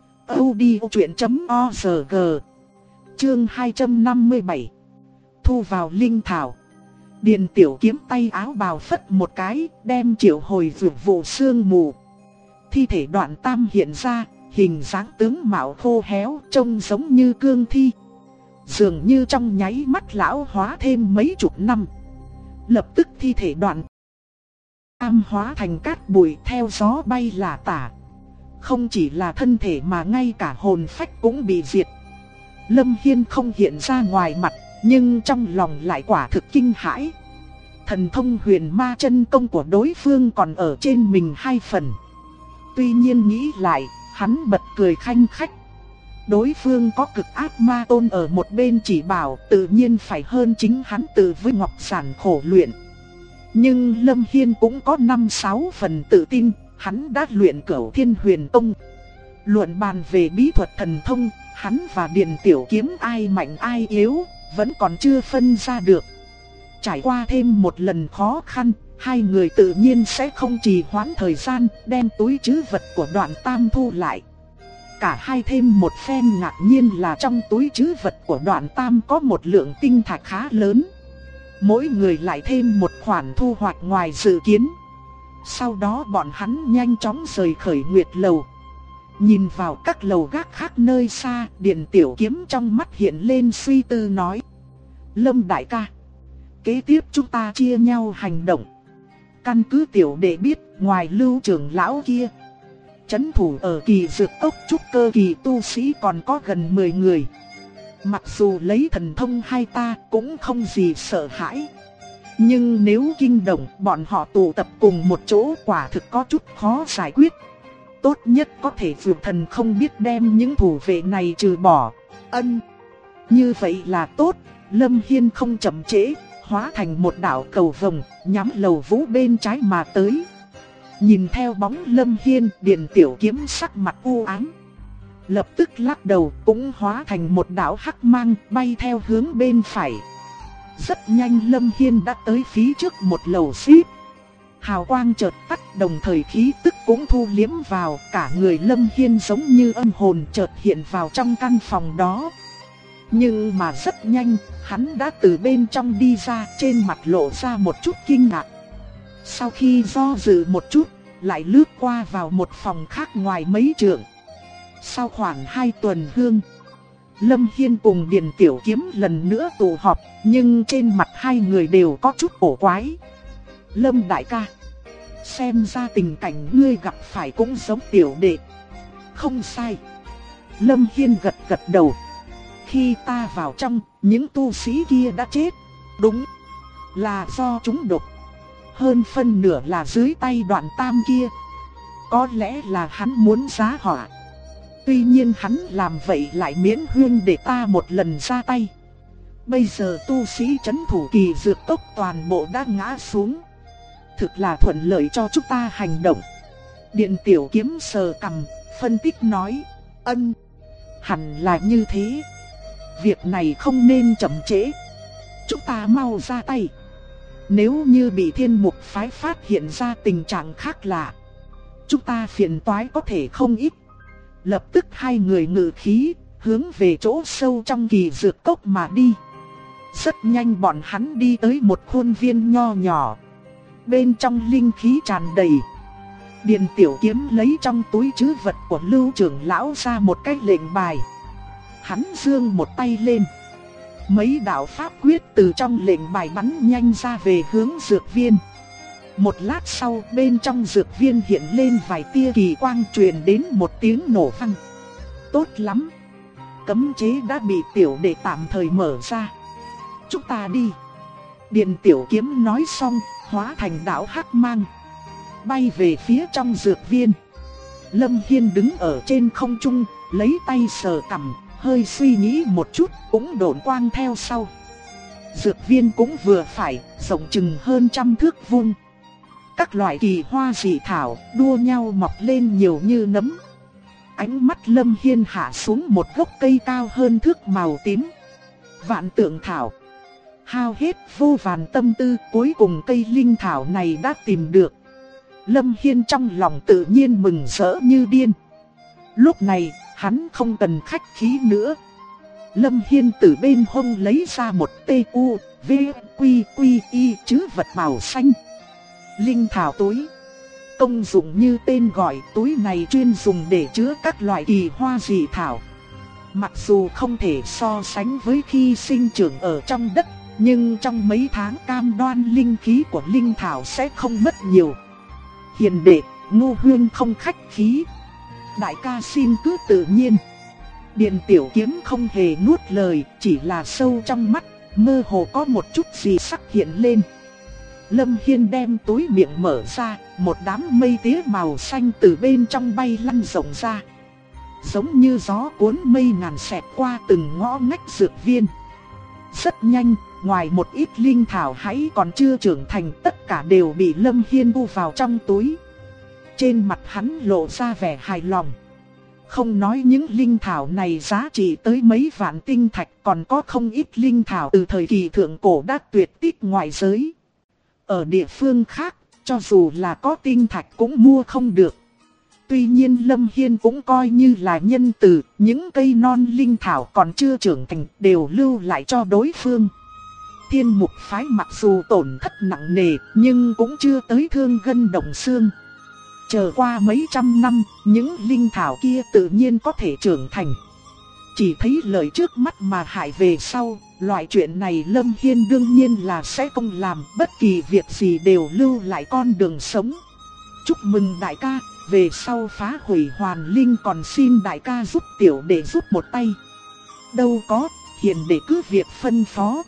audiochuyện.org. Chương 257. Thu vào linh thảo. Điền Tiểu Kiếm tay áo bào phất một cái, đem triệu hồi vượt vụ sương mù. Thi thể Đoạn Tam hiện ra, hình dáng tướng mạo khô héo, trông giống như cương thi. Dường như trong nháy mắt lão hóa thêm mấy chục năm. Lập tức thi thể Đoạn Tam hóa thành cát bụi theo gió bay lả tả. Không chỉ là thân thể mà ngay cả hồn phách cũng bị diệt. Lâm Hiên không hiện ra ngoài mặt, nhưng trong lòng lại quả thực kinh hãi. Thần thông Huyền Ma chân công của đối phương còn ở trên mình 2 phần. Tuy nhiên nghĩ lại, hắn bật cười khanh khách. Đối phương có Cực Ác Ma Tôn ở một bên chỉ bảo, tự nhiên phải hơn chính hắn tự với Ngọc Giản khổ luyện. Nhưng Lâm Hiên cũng có 5-6 phần tự tin, hắn đã luyện Cửu Thiên Huyền Tông. Luận bàn về bí thuật thần thông, hắn và Điền Tiểu Kiếm ai mạnh ai yếu, vẫn còn chưa phân ra được. Trải qua thêm một lần khó khăn, hai người tự nhiên sẽ không trì hoãn thời gian, đem túi trữ vật của Đoạn Tam thu lại. Cả hai thêm một phen ngạc nhiên là trong túi trữ vật của Đoạn Tam có một lượng tinh thạch khá lớn. Mỗi người lại thêm một khoản thu hoạch ngoài dự kiến. Sau đó bọn hắn nhanh chóng rời Khởi Nguyệt Lầu. Nhìn vào các lầu gác khác nơi xa, Điền Tiểu Kiếm trong mắt hiện lên suy tư nói: Lâm đại ca, kế tiếp chúng ta chia nhau hành động. Căn cứ tiểu đệ biết, ngoài Lưu trưởng lão kia, trấn thủ ở Kỳ Dược Cốc trúc cơ kỳ tu sĩ còn có gần 10 người. Mặc dù lấy thần thông hai ta cũng không gì sợ hãi, nhưng nếu kinh động bọn họ tụ tập cùng một chỗ quả thực có chút khó giải quyết. Tốt nhất có thể vượt thần không biết đem những thủ vệ này trừ bỏ. Như vậy là tốt. Lâm Hiên không chậm trễ, hóa thành một đạo cầu vồng, nhắm lầu vũ bên trái mà tới. Nhìn theo bóng Lâm Hiên, Điền Tiểu Kiếm sắc mặt u ám, lập tức lắc đầu cũng hóa thành một đạo hắc mang bay theo hướng bên phải. Rất nhanh Lâm Hiên đã tới phía trước một lầu xếp. Hào quang chợt tắt, đồng thời khí tức cũng thu liếm vào, cả người Lâm Hiên giống như âm hồn chợt hiện vào trong căn phòng đó. Nhưng mà rất nhanh, hắn đã từ bên trong đi ra, trên mặt lộ ra một chút kinh ngạc. Sau khi do dự một chút, lại lướt qua vào một phòng khác ngoài mấy trượng. Sau khoảng 2 tuần hương, Lâm Hiên cùng Điền Tiểu Kiếm lần nữa tụ họp, nhưng trên mặt hai người đều có chút cổ quái. Lâm đại ca, xem ra tình cảnh ngươi gặp phải cũng giống tiểu đệ. Không sai. Lâm Hiên gật gật đầu. Khi ta vào trong, những tu sĩ kia đã chết. Đúng là do chúng độc. Hơn phân nửa là dưới tay Đoạn Tam kia. Có lẽ là hắn muốn giá họa. Tuy nhiên hắn làm vậy lại miễn huyên để ta một lần ra tay. Bây giờ tu sĩ trấn thủ Kỳ Dược Cốc toàn bộ đã ngã xuống. Thực là thuận lợi cho chúng ta hành động. Điền Tiểu Kiếm sờ cằm, phân tích nói: hẳn là như thế. Việc này không nên chậm trễ. Chúng ta mau ra tay. Nếu như bị Thiên Mục phái phát hiện ra tình trạng khác lạ, chúng ta phiền toái có thể không ít. Lập tức hai người ngự khí, hướng về chỗ sâu trong Kỳ Dược Cốc mà đi. Rất nhanh bọn hắn đi tới một khuôn viên nho nhỏ. Bên trong linh khí tràn đầy. Điền Tiểu Kiếm lấy trong túi trữ vật của Lưu trưởng lão ra một cái lệnh bài. Hắn giương một tay lên. Mấy đạo pháp quyết từ trong lệnh bài bắn nhanh ra về hướng dược viên. Một lát sau, bên trong dược viên hiện lên vài tia kỳ quang, truyền đến một tiếng nổ vang. Tốt lắm. Cấm chế đã bị tiểu đệ tạm thời mở ra. Chúng ta đi. Điền Tiểu Kiếm nói xong, hóa thành đạo hắc mang, bay về phía trong dược viên. Lâm Hiên đứng ở trên không trung, lấy tay sờ cằm, hơi suy nghĩ một chút, cũng độn quang theo sau. Dược viên cũng vừa phải, rộng chừng hơn 100 thước vuông. Các loại kỳ hoa dị thảo đua nhau mọc lên nhiều như nấm. Ánh mắt Lâm Hiên hạ xuống một gốc cây cao hơn thước màu tím. Vạn tượng thảo. Hao hết vô vàn tâm tư, cuối cùng cây linh thảo này đã tìm được. Lâm Hiên trong lòng tự nhiên mừng rỡ như điên. Lúc này, hắn không cần khách khí nữa. Lâm Hiên từ bên hông lấy ra một TU, V, Quy, Quy, Y chữ vật màu xanh. Linh thảo túi. Công dụng như tên gọi, túi này chuyên dùng để chứa các loại kỳ hoa dị thảo. Mặc dù không thể so sánh với khi sinh trưởng ở trong đất, nhưng trong mấy tháng cam đoan linh khí của linh thảo sẽ không mất nhiều. Hiền đệ, Ngô Huyên không khách khí. Đại ca xin cứ tự nhiên. Điền Tiểu Kiếm không hề nuốt lời, chỉ là sâu trong mắt, mơ hồ có một chút gì sắc hiện lên. Lâm Hiên đem túi miệng mở ra, một đám mây tía màu xanh từ bên trong bay lăn rộng ra. Giống như gió cuốn mây ngàn xẹt qua từng ngõ ngách dược viên. Rất nhanh, ngoài một ít linh thảo hãy còn chưa trưởng thành, tất cả đều bị Lâm Hiên bu vào trong túi. Trên mặt hắn lộ ra vẻ hài lòng. Không nói những linh thảo này giá trị tới mấy vạn tinh thạch, còn có không ít linh thảo từ thời kỳ thượng cổ đã tuyệt tích ngoại giới. Ở địa phương khác, cho dù là có tinh thạch cũng mua không được. Tuy nhiên Lâm Hiên cũng coi như là nhân từ, những cây non linh thảo còn chưa trưởng thành đều lưu lại cho đối phương. Thiên Mục phái mặc dù tổn thất nặng nề, nhưng cũng chưa tới thương gân động xương. Chờ qua mấy trăm năm, những linh thảo kia tự nhiên có thể trưởng thành. Chỉ thấy lợi trước mắt mà hại về sau, loại chuyện này Lâm Hiên đương nhiên là sẽ không làm, bất kỳ việc gì đều lưu lại con đường sống. Chúc mừng đại ca, về sau phá hủy hoàn linh còn xin đại ca giúp tiểu đệ giúp một tay. Đâu có, hiền đệ cứ việc phân phó.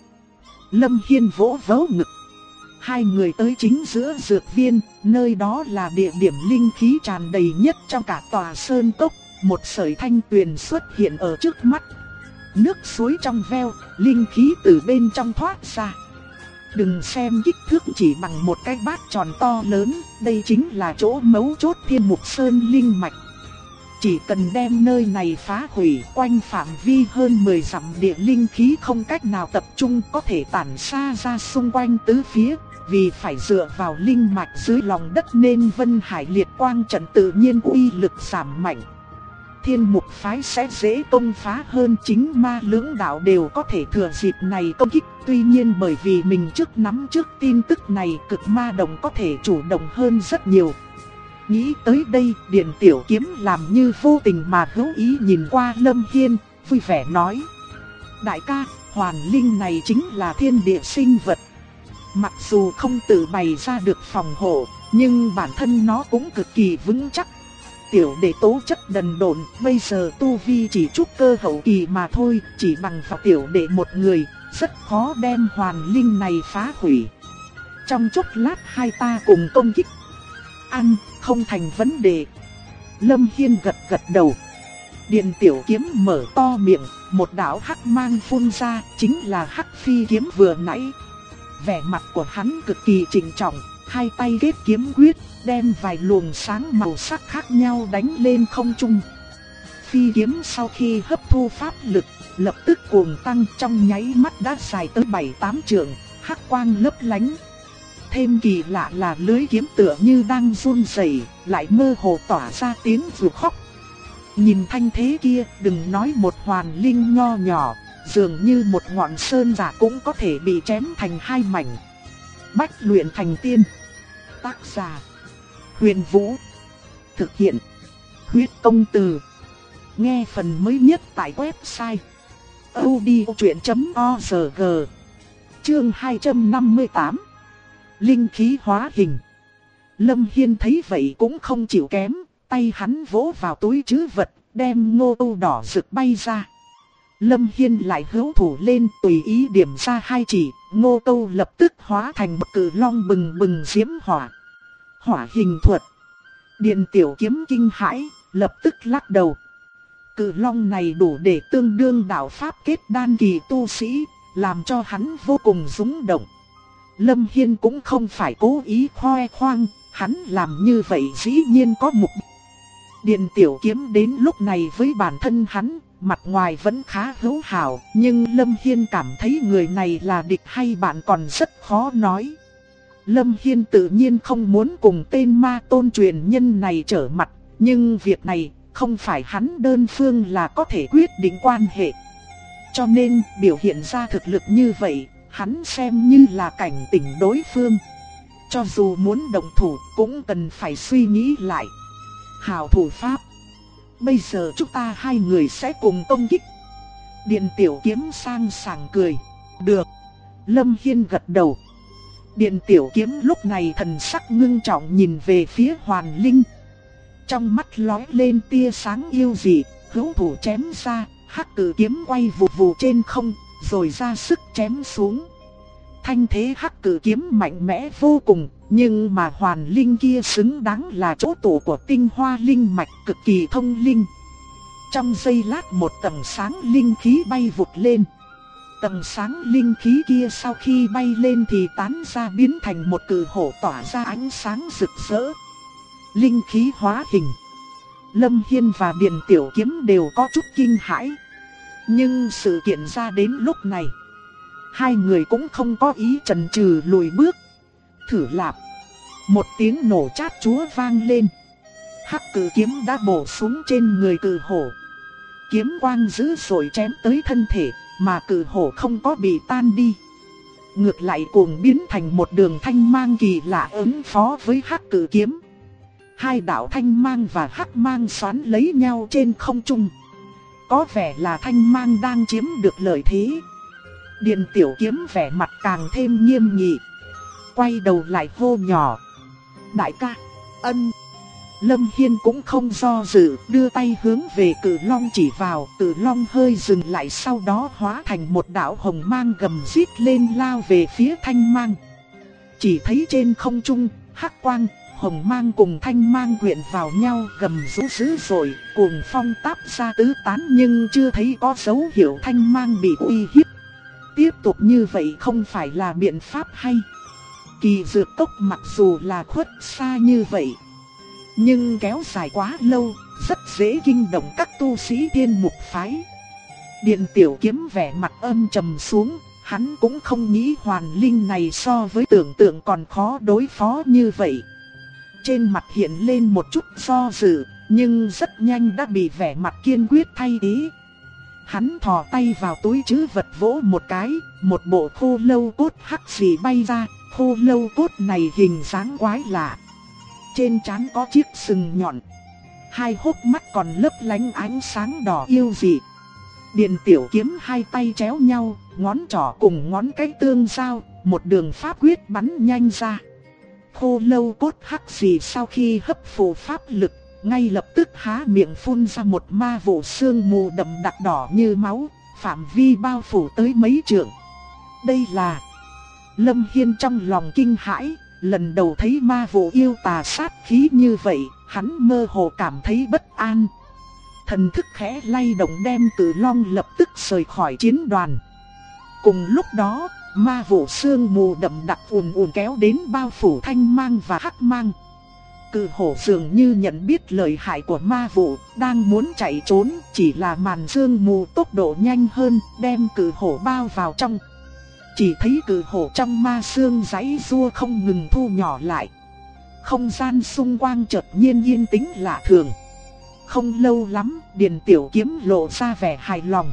Lâm Hiên vỗ vỗ ngực. Hai người tới chính giữa dược viên, nơi đó là địa điểm linh khí tràn đầy nhất trong cả tòa sơn cốc. Một sợi thanh tuyền xuất hiện ở trước mắt. Nước suối trong veo, linh khí từ bên trong thoát ra. Đừng xem kích thước chỉ bằng một cái bát tròn to lớn, đây chính là chỗ mấu chốt Thiên Mục Sơn linh mạch. Chỉ cần đem nơi này phá hủy, quanh phạm vi hơn 10 dặm địa linh khí không cách nào tập trung, có thể tản xa ra xung quanh tứ phía. Vì phải dựa vào linh mạch dưới lòng đất nên Vân Hải Liệt Quang trận tự nhiên uy lực giảm mạnh. Thiên Mục phái sẽ dễ công phá hơn, chính ma lưỡng đạo đều có thể thừa dịp này công kích. Tuy nhiên bởi vì mình nắm trước tin tức này, Cực Ma Đồng có thể chủ động hơn rất nhiều. Nghĩ tới đây, Điền Tiểu Kiếm làm như vô tình mà hữu ý nhìn qua Lâm Hiên, vui vẻ nói: đại ca, hoàn linh này chính là thiên địa sinh vật. Mặc dù không tự bày ra được phòng hộ, nhưng bản thân nó cũng cực kỳ vững chắc. Tiểu đệ tố chất đần độn, bây giờ tu vi chỉ trúc cơ hậu kỳ mà thôi, chỉ bằng vào tiểu đệ một người, rất khó đem hoàn linh này phá hủy. Trong chốc lát hai ta cùng công kích. Ăn, không thành vấn đề. Lâm Hiên gật gật đầu. Điền Tiểu Kiếm mở to miệng, một đạo hắc mang phun ra, chính là Hắc Phi kiếm vừa nãy. Vẻ mặt của hắn cực kỳ trịnh trọng, hai tay kết kiếm quyết, đem vài luồng sáng màu sắc khác nhau đánh lên không trung. Phi kiếm sau khi hấp thu pháp lực, lập tức cuồng tăng, trong nháy mắt đã dài tới 7-8 trượng, hắc quang lấp lánh. Thêm kỳ lạ là lưới kiếm tựa như đang run rẩy, lại mơ hồ tỏa ra tiếng rù khóc. Nhìn thanh thế kia, đừng nói một hoàn linh nho nhỏ, dường như một ngọn sơn giả cũng có thể bị chém thành hai mảnh. Bách luyện thành tiên. Tác giả: Huyền Vũ. Thực hiện: Huyết Công Từ. Nghe phần mới nhất tại website audiochuyện.org. Chương 258. Linh khí hóa hình. Lâm Hiên thấy vậy cũng không chịu kém, tay hắn vỗ vào túi trữ vật, đem ngô âu đỏ rực bay ra. Lâm Hiên lại hữu thủ lên, tùy ý điểm ra hai chỉ, ngô câu lập tức hóa thành bậc cử long bừng bừng diễm hỏa. Hỏa hình thuật. Điền Tiểu Kiếm kinh hãi, lập tức lắc đầu. Cử long này đủ để tương đương đạo pháp kết đan kỳ tu sĩ, làm cho hắn vô cùng rung động. Lâm Hiên cũng không phải cố ý khoe khoang, hắn làm như vậy dĩ nhiên có mục đích. Điền Tiểu Kiếm đến lúc này với bản thân hắn, mặt ngoài vẫn khá hữu hảo, nhưng Lâm Hiên cảm thấy người này là địch hay bạn còn rất khó nói. Lâm Hiên tự nhiên không muốn cùng tên ma tôn truyền nhân này trở mặt, nhưng việc này không phải hắn đơn phương là có thể quyết định quan hệ. Cho nên biểu hiện ra thực lực như vậy, hắn xem như là cảnh tỉnh đối phương. Cho dù muốn động thủ cũng cần phải suy nghĩ lại. Hảo thủ pháp. Bây giờ chúng ta hai người sẽ cùng công kích. Điện Tiểu Kiếm sang sảng cười. Được. Lâm Hiên gật đầu. Điện Tiểu Kiếm lúc này thần sắc ngưng trọng nhìn về phía Hoàn Linh. Trong mắt lóe lên tia sáng yêu dị, hữu thủ chém ra, hắc cử kiếm quay vù vù trên không, rồi ra sức chém xuống. Thanh thế hắc cử kiếm mạnh mẽ vô cùng, nhưng mà Hoàn Linh kia xứng đáng là chỗ tổ của tinh hoa linh mạch cực kỳ thông linh. Trong giây lát một tầng sáng linh khí bay vụt lên. Tầng sáng linh khí kia sau khi bay lên thì tán ra biến thành một cử hổ tỏa ra ánh sáng rực rỡ. Linh khí hóa hình. Lâm Hiên và Điền Tiểu Kiếm đều có chút kinh hãi. Nhưng sự kiện ra đến lúc này, hai người cũng không có ý chần chừ lùi bước. Thử lạp. Một tiếng nổ chát chúa vang lên. Hắc cử kiếm đã bổ xuống trên người cử hổ. Kiếm quang dữ dội chém tới thân thể, mà cử hổ không có bị tan đi. Ngược lại cuồng biến thành một đường thanh mang kỳ lạ ứng phó với hắc cử kiếm. Hai đạo thanh mang và hắc mang xoắn lấy nhau trên không trung. Có vẻ là thanh mang đang chiếm được lợi thế. Điền Tiểu Kiếm vẻ mặt càng thêm nghiêm nghị. Quay đầu lại hô nhỏ. Đại ca, ân. Lâm Hiên cũng không do dự, đưa tay hướng về cử long chỉ vào, cử long hơi dừng lại sau đó hóa thành một đạo hồng mang gầm rít lên lao về phía thanh mang. Chỉ thấy trên không trung, hắc quang, hồng mang cùng thanh mang quyện vào nhau gầm rú dữ dội, cuồng phong táp ra tứ tán nhưng chưa thấy có dấu hiệu thanh mang bị uy hiếp. Tiếp tục như vậy không phải là biện pháp hay. Kỳ dược cốc mặc dù là khuất xa như vậy, nhưng kéo dài quá lâu, rất dễ kinh động các tu sĩ Thiên Mục phái. Điện Tiểu Kiếm vẻ mặt âm trầm xuống, hắn cũng không nghĩ Hoàn Linh này so với tưởng tượng còn khó đối phó như vậy. Trên mặt hiện lên một chút do dự, nhưng rất nhanh đã bị vẻ mặt kiên quyết thay thế. Hắn thò tay vào túi trữ vật vỗ một cái, một bộ khô lâu cốt hắc xì bay ra. Khô lâu cốt này hình dáng quái lạ. Trên trán có chiếc sừng nhọn. Hai hốc mắt còn lấp lánh ánh sáng đỏ yêu dị. Điền Tiểu Kiếm hai tay chéo nhau, ngón trỏ cùng ngón cái tương giao, một đường pháp quyết bắn nhanh ra. Khô lâu cốt hắc xì sau khi hấp phụ pháp lực, ngay lập tức há miệng phun ra một ma vụ sương mù đậm đặc đỏ như máu, phạm vi bao phủ tới mấy trượng. Đây là... Lâm Hiên trong lòng kinh hãi, lần đầu thấy ma vụ yêu tà sát khí như vậy, hắn mơ hồ cảm thấy bất an. Thần thức khẽ lay động đem Cử Long lập tức rời khỏi chiến đoàn. Cùng lúc đó, ma vụ sương mù đậm đặc ùn ùn kéo đến bao phủ thanh mang và hắc mang. Cử hổ dường như nhận biết lời hại của ma vụ, đang muốn chạy trốn, chỉ là màn sương mù tốc độ nhanh hơn, đem cử hổ bao vào trong. Chỉ thấy cử hổ trong ma sương giãy giụa không ngừng thu nhỏ lại. Không gian xung quanh chợt nhiên yên tĩnh lạ thường. Không lâu lắm, Điền Tiểu Kiếm lộ ra vẻ hài lòng.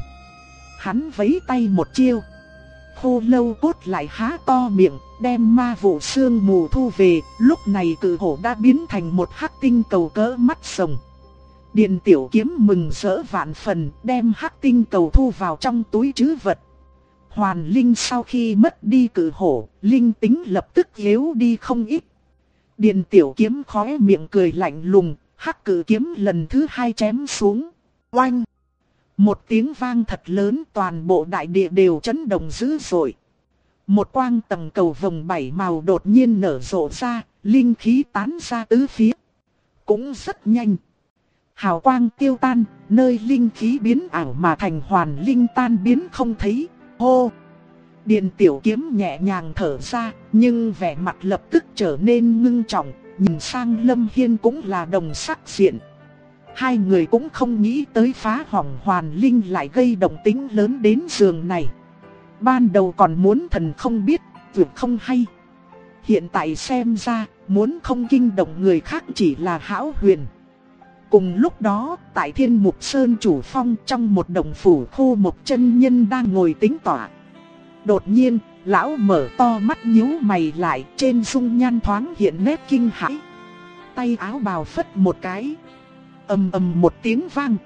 Hắn vẫy tay một chiêu. Khô lâu cốt lại há to miệng, đem ma vụ sương mù thu về. Lúc này cử hổ đã biến thành một hắc tinh cầu cỡ mắt rồng. Điền Tiểu Kiếm mừng rỡ vạn phần, đem hắc tinh cầu thu vào trong túi trữ vật. Hoàn Linh sau khi mất đi cử hổ, linh tính lập tức yếu đi không ít. Điền Tiểu Kiếm khóe miệng cười lạnh lùng, hắc cử kiếm lần thứ hai chém xuống. Oanh! Một tiếng vang thật lớn, toàn bộ đại địa đều chấn động dữ dội. Một quang tầng cầu vồng bảy màu đột nhiên nở rộ ra, linh khí tán ra tứ phía. Cũng rất nhanh. Hào quang tiêu tan, nơi linh khí biến ảo mà thành Hoàn Linh tan biến không thấy. Hô! Điền Tiểu Kiếm nhẹ nhàng thở ra, nhưng vẻ mặt lập tức trở nên ngưng trọng, nhìn sang Lâm Hiên cũng là đồng sắc diện. Hai người cũng không nghĩ tới phá hỏng Hoàn Linh lại gây động tĩnh lớn đến giường này. Ban đầu còn muốn thần không biết, vượt không hay. hiện tại xem ra, muốn không kinh động người khác chỉ là hão huyền. Cùng lúc đó, tại Thiên Mục Sơn chủ phong trong một động phủ, Khô Mộc chân nhân đang ngồi tính tọa. Đột nhiên, lão mở to mắt nhíu mày lại, trên dung nhan thoáng hiện nét kinh hãi. Tay áo bào phất một cái, ầm ầm một tiếng vang,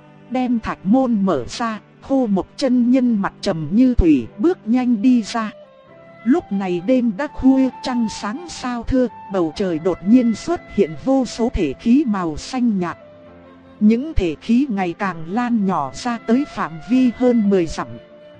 đem thạch môn mở ra. Khô Mộc chân nhân mặt trầm như thủy bước nhanh đi ra. Lúc này đêm đã khuya, trăng sáng sao thưa, bầu trời đột nhiên xuất hiện vô số thể khí màu xanh nhạt. Những thể khí ngày càng lan nhỏ ra tới phạm vi hơn 10 dặm.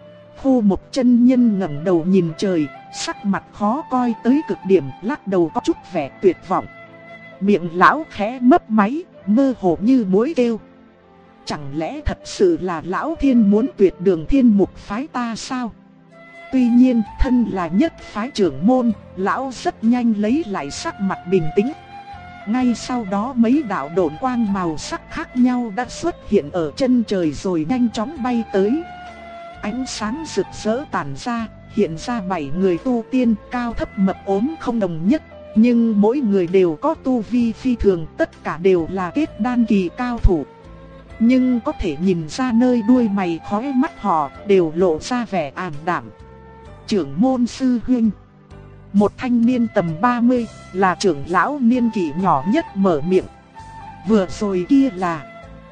Khô Mộc chân nhân ngẩng đầu nhìn trời, sắc mặt khó coi tới cực điểm, lắc đầu có chút vẻ tuyệt vọng. Miệng lão khẽ mấp máy, mơ hồ như muỗi kêu. Chẳng lẽ thật sự là lão thiên muốn tuyệt đường Thiên Mục phái ta sao? Tuy nhiên, thân là nhất phái trưởng môn, lão rất nhanh lấy lại sắc mặt bình tĩnh. Ngay sau đó mấy đạo độn quang màu sắc khác nhau đã xuất hiện ở chân trời rồi nhanh chóng bay tới. Ánh sáng rực rỡ tản ra, hiện ra 7 người tu tiên cao thấp mập ốm không đồng nhất. Nhưng mỗi người đều có tu vi phi thường, tất cả đều là kết đan kỳ cao thủ. Nhưng có thể nhìn ra nơi đuôi mày khóe mắt họ đều lộ ra vẻ ảm đạm. Trưởng môn sư huynh, một thanh niên tầm 30, là trưởng lão niên kỷ nhỏ nhất mở miệng. Vừa rồi kia là...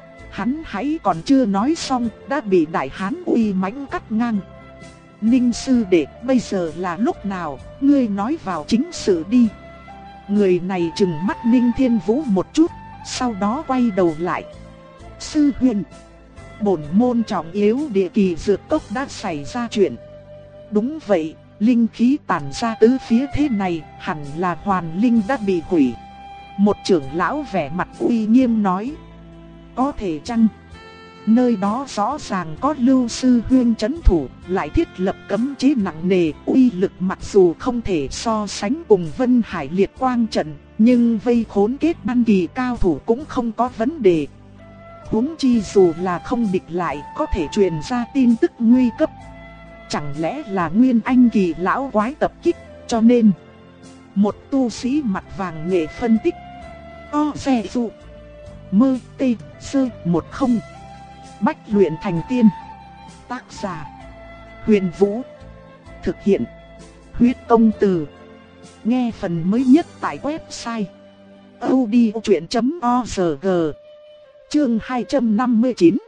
Hắn hãy còn chưa nói xong, đã bị đại hán uy mãnh cắt ngang. Ninh sư đệ, bây giờ là lúc nào, ngươi nói vào chính sự đi. Người này trừng mắt Ninh Thiên Vũ một chút, sau đó quay đầu lại. Sư huynh, bổn môn trọng yếu địa kỳ dược cốc đã xảy ra chuyện. Đúng vậy, linh khí tản ra tứ phía thế này, hẳn là hoàn linh đã bị hủy. Một trưởng lão vẻ mặt uy nghiêm nói. Có thể chăng? Nơi đó rõ ràng có Lưu sư huynh trấn thủ, lại thiết lập cấm chế nặng nề, uy lực mặc dù không thể so sánh cùng Vân Hải Liệt Quang trận, nhưng vây khốn kết đan kỳ cao thủ cũng không có vấn đề. Huống chi dù là không địch lại, có thể truyền ra tin tức nguy cấp. Chẳng lẽ là Nguyên Anh kỳ lão quái tập kích, cho nên một tu sĩ mặt vàng nghệ phân tích. O xe dụ mơ tê sơ 10 Bách luyện thành tiên. Tác giả Huyền Vũ. Thực hiện Huyết Công Từ. Nghe phần mới nhất tại website audiochuyện.org. Chương 259.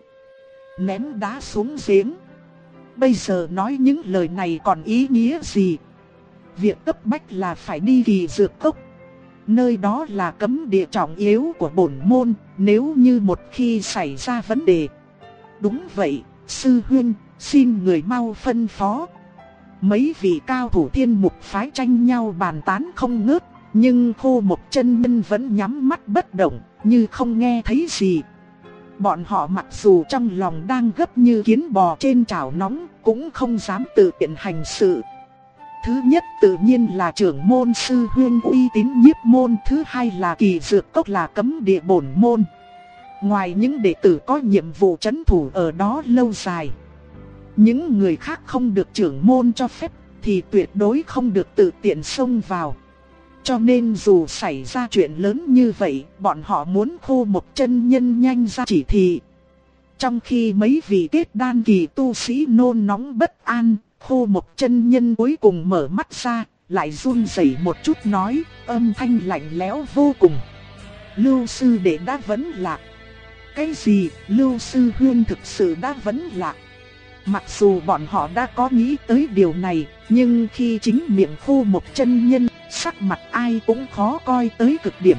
Ném đá xuống giếng. Bây giờ nói những lời này còn ý nghĩa gì? Việc cấp bách là phải đi kỳ dược cốc. Nơi đó là cấm địa trọng yếu của bổn môn, nếu như một khi xảy ra vấn đề. Đúng vậy, sư huynh, xin người mau phân phó. Mấy vị cao thủ Thiên Mục phái tranh nhau bàn tán không ngớt, nhưng Khô Mộc chân nhân vẫn nhắm mắt bất động, như không nghe thấy gì. Bọn họ mặc dù trong lòng đang gấp như kiến bò trên chảo nóng, cũng không dám tự tiện hành sự. Thứ nhất tự nhiên là trưởng môn sư huynh uy tín nhiếp môn, thứ hai là kỳ dược cốc là cấm địa bổn môn. Ngoài những đệ tử có nhiệm vụ trấn thủ ở đó lâu dài, những người khác không được trưởng môn cho phép thì tuyệt đối không được tự tiện xông vào. Cho nên dù xảy ra chuyện lớn như vậy, bọn họ muốn Khô Mộc chân nhân nhanh ra chỉ thị. Trong khi mấy vị kết đan kỳ tu sĩ nôn nóng bất an, Khô Mộc chân nhân cuối cùng mở mắt ra, lại run rẩy một chút nói, âm thanh lạnh lẽo vô cùng. Lưu sư đệ đã vấn lạc. Cái gì, Lưu sư huynh thực sự đã vấn lạc? Mặc dù bọn họ đã có nghĩ tới điều này, nhưng khi chính miệng Khô Mộc chân nhân, sắc mặt ai cũng khó coi tới cực điểm.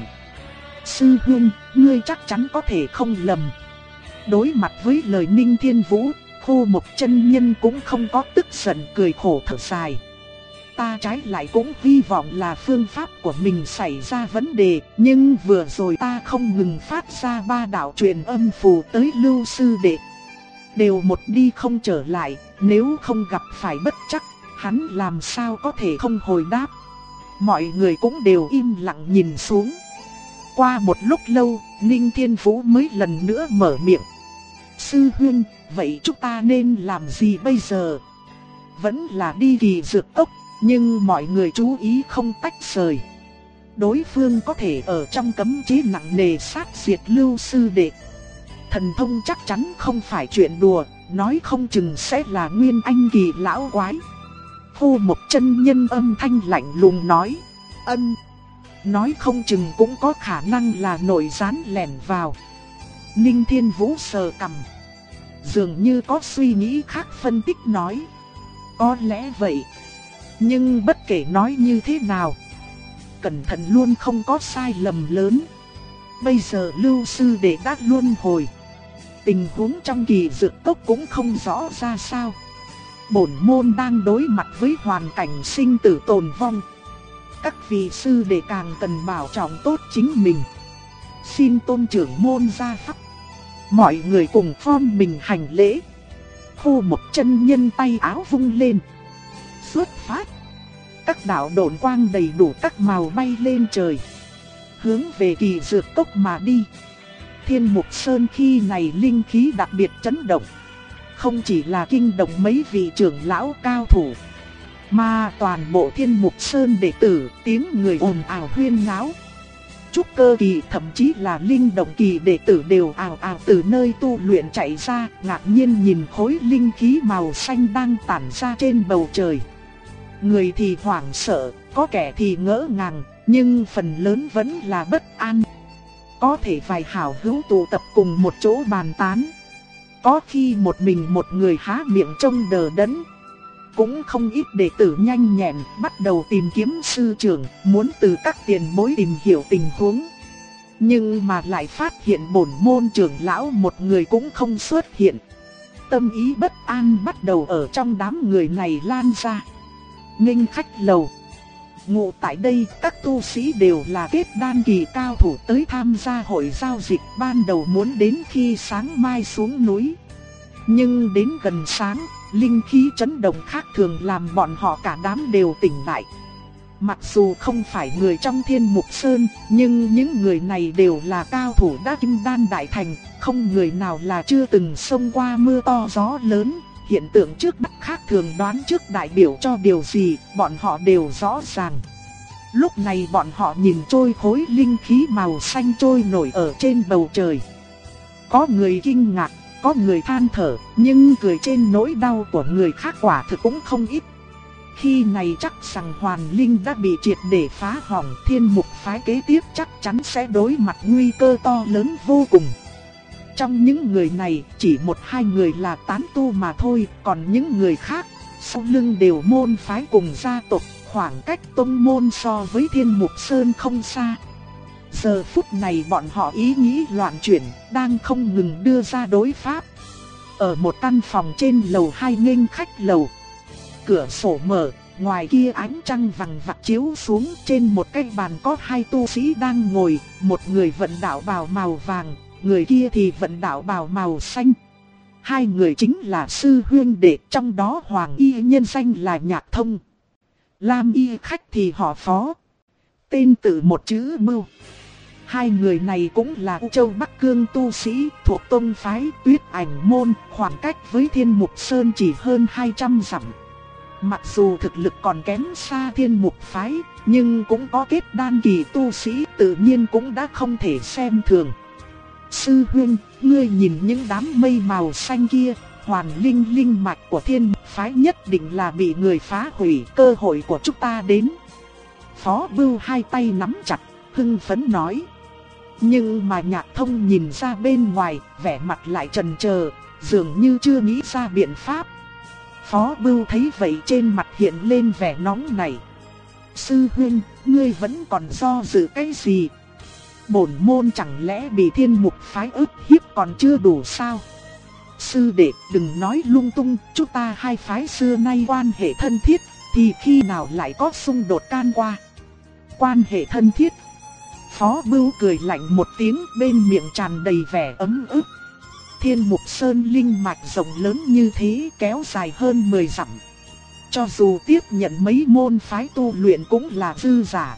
Sư huynh, ngươi chắc chắn có thể không lầm. Đối mặt với lời Ninh Thiên Vũ, Khô Mộc chân nhân cũng không có tức giận, cười khổ thở dài. Ta trái lại cũng hy vọng là phương pháp của mình xảy ra vấn đề, nhưng vừa rồi ta không ngừng phát ra 3 đạo truyền âm phù tới Lưu sư đệ. Đều một đi không trở lại, nếu không gặp phải bất trắc, hắn làm sao có thể không hồi đáp. Mọi người cũng đều im lặng nhìn xuống. Qua một lúc lâu, Ninh Thiên Vũ mới lần nữa mở miệng. Sư huynh, vậy chúng ta nên làm gì bây giờ? Vẫn là đi kỳ dược cốc, Nhưng mọi người chú ý không tách rời. Đối phương có thể ở trong cấm chế nặng nề sát diệt Lưu sư đệ. Thần thông chắc chắn không phải chuyện đùa, nói không chừng sẽ là nguyên anh kỳ lão quái. Khô một chân nhân âm thanh lạnh lùng nói. Nói không chừng cũng có khả năng là nội gián lẻn vào. Ninh Thiên Vũ sờ cằm, dường như có suy nghĩ khác phân tích nói. Có lẽ vậy. Nhưng bất kể nói như thế nào, cẩn thận luôn không có sai lầm lớn. Bây giờ Lưu sư đệ đã luân hồi, tình huống trong Kỳ Dược Cốc cũng không rõ ra sao. Bổn môn đang đối mặt với hoàn cảnh sinh tử tồn vong. Các vị sư đệ càng cần bảo trọng tốt chính mình. Xin tôn trưởng môn ra pháp. Mọi người cùng phom mình hành lễ. Khô một chân nhân tay áo vung lên. Xuất phát. Các đạo độn quang đầy đủ các màu bay lên trời, hướng về Kỳ Dược Cốc mà đi. Thiên Mục Sơn khi này linh khí đặc biệt chấn động. Không chỉ là kinh động mấy vị trưởng lão cao thủ, mà toàn bộ Thiên Mục Sơn đệ tử tiếng người ồn ào huyên náo. Trúc cơ kỳ thậm chí là linh động kỳ đệ tử đều ào ào từ nơi tu luyện chạy ra, ngạc nhiên nhìn khối linh khí màu xanh đang tản ra trên bầu trời. Người thì hoảng sợ, có kẻ thì ngỡ ngàng, nhưng phần lớn vẫn là bất an. Có thể vài hảo hữu tụ tập cùng một chỗ bàn tán. Có khi một mình một người há miệng trông đờ đẫn. Cũng không ít đệ tử nhanh nhẹn bắt đầu tìm kiếm sư trưởng, muốn từ các tiền bối tìm hiểu tình huống. Nhưng mà lại phát hiện bổn môn trưởng lão một người cũng không xuất hiện. Tâm ý bất an bắt đầu ở trong đám người này lan ra. Nghênh khách lầu. Ngụ tại đây các tu sĩ đều là kết đan kỳ cao thủ tới tham gia hội giao dịch, ban đầu muốn đến khi sáng mai xuống núi. Nhưng đến gần sáng, linh khí chấn động khác thường làm bọn họ cả đám đều tỉnh lại. Mặc dù không phải người trong Thiên Mục Sơn, nhưng những người này đều là cao thủ đã kim đan đại thành, không người nào là chưa từng xông qua mưa to gió lớn. Hiện tượng trước mắt khác thường đoán trước đại biểu cho điều gì, bọn họ đều rõ ràng. Lúc này bọn họ nhìn trôi khối linh khí màu xanh trôi nổi ở trên bầu trời. Có người kinh ngạc, có người than thở, nhưng cười trên nỗi đau của người khác quả thực cũng không ít. Khi này chắc rằng Hoàn Linh đã bị triệt để phá hỏng, Thiên Mục phái kế tiếp chắc chắn sẽ đối mặt nguy cơ to lớn vô cùng. Trong những người này, chỉ một hai người là tán tu mà thôi, còn những người khác, sau lưng đều môn phái cùng gia tộc, khoảng cách tông môn so với Thiên Mục Sơn không xa. Giờ phút này bọn họ ý nghĩ loạn chuyển, đang không ngừng đưa ra đối pháp. Ở một căn phòng trên lầu 2 nghênh khách lầu, cửa sổ mở, ngoài kia ánh trăng vằng vặc chiếu xuống, trên một cái bàn có hai tu sĩ đang ngồi, một người vận đạo bào màu vàng, người kia thì vận đạo bào màu xanh. Hai người chính là sư huynh đệ, trong đó Hoàng y nhân danh là Nhạc Thông, Lam y khách thì họ Phó, tên tự một chữ Mưu. Hai người này cũng là U Châu Bắc Cương tu sĩ thuộc tông phái Tuyết Ảnh môn, khoảng cách với Thiên Mục Sơn chỉ hơn 200 dặm. Mặc dù thực lực còn kém xa Thiên Mục phái, nhưng cũng có kết đan kỳ tu sĩ, tự nhiên cũng đã không thể xem thường. Sư huynh, ngươi nhìn những đám mây màu xanh kia, Hoàn Linh linh mạch của Thiên Mục phái nhất định là bị người phá hủy, cơ hội của chúng ta đến. Phó Bưu hai tay nắm chặt, hưng phấn nói. Nhưng mà Nhạc Thông nhìn ra bên ngoài, vẻ mặt lại chần chờ, dường như chưa nghĩ ra biện pháp. Phó Bưu thấy vậy trên mặt hiện lên vẻ nóng nảy. Sư huynh, ngươi vẫn còn do dự cái gì? Bổn môn chẳng lẽ bị Thiên Mục phái ức hiếp còn chưa đủ sao? Sư đệ đừng nói lung tung, chúng ta hai phái xưa nay quan hệ thân thiết, thì khi nào lại có xung đột can qua? Quan hệ thân thiết? Phó Bưu cười lạnh một tiếng, bên miệng tràn đầy vẻ ấm ức. Thiên Mục Sơn linh mạch rộng lớn như thế, kéo dài hơn 10 dặm. Cho dù tiếp nhận mấy môn phái tu luyện cũng là dư giả.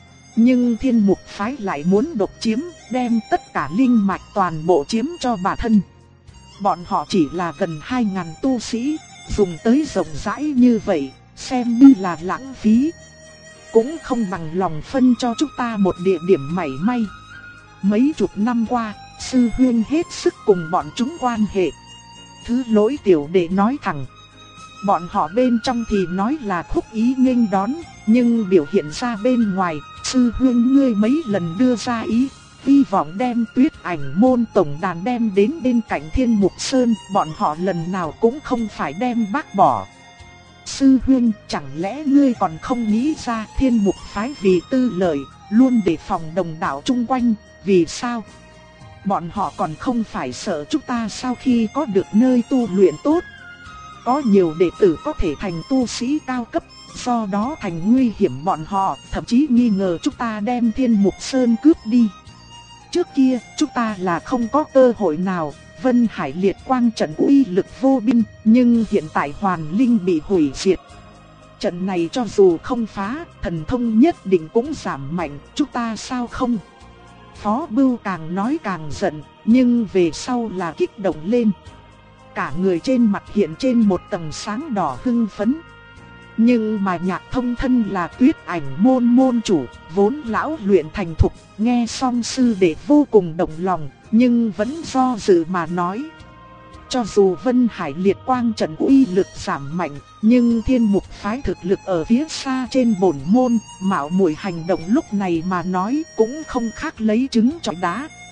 Nhưng Thiên Mục phái lại muốn độc chiếm, đem tất cả linh mạch toàn bộ chiếm cho bản thân. Bọn họ chỉ là gần 2000 tu sĩ, dùng tới rộng rãi như vậy, xem như là lãng phí. Cũng không bằng lòng phân cho chúng ta một địa điểm mảy may. Mấy chục năm qua, sư huynh hết sức cùng bọn chúng quan hệ. Thứ lỗi tiểu đệ nói thẳng. Bọn họ bên trong thì nói là khúc ý nghênh đón, nhưng biểu hiện ra bên ngoài, sư huynh ngươi mấy lần đưa ra ý, hy vọng đem Tuyết Ảnh môn tổng đàn đem đến bên cạnh Thiên Mục Sơn, bọn họ lần nào cũng không phải đem bác bỏ. Sư huynh, chẳng lẽ ngươi còn không nghĩ ra Thiên Mục phái vì tư lợi, luôn đề phòng đồng đạo chung quanh, vì sao? Bọn họ còn không phải sợ chúng ta sau khi có được nơi tu luyện tốt. Có nhiều đệ tử có thể thành tu sĩ cao cấp, do đó thành nguy hiểm bọn họ, thậm chí nghi ngờ chúng ta đem Thiên Mục Sơn cướp đi. Trước kia, chúng ta là không có cơ hội nào, Vân Hải Liệt Quang trận uy lực vô biên, nhưng hiện tại Hoàn Linh bị hủy diệt. Trận này cho dù không phá, thần thông nhất định cũng giảm mạnh, chúng ta sao không? Phó Bưu càng nói càng giận, nhưng về sau là kích động lên. Cả người trên mặt hiện trên một tầng sáng đỏ hưng phấn. Nhưng mà Nhạc Thông thân là Tuyết Ảnh môn môn chủ, vốn lão luyện thành thục, nghe xong sư đệ vô cùng động lòng, nhưng vẫn do dự mà nói. Cho dù Vân Hải Liệt Quang trận uy lực giảm mạnh, nhưng Thiên Mục phái thực lực ở phía xa trên bổn môn, mạo muội hành động lúc này mà nói cũng không khác lấy trứng chọi đá.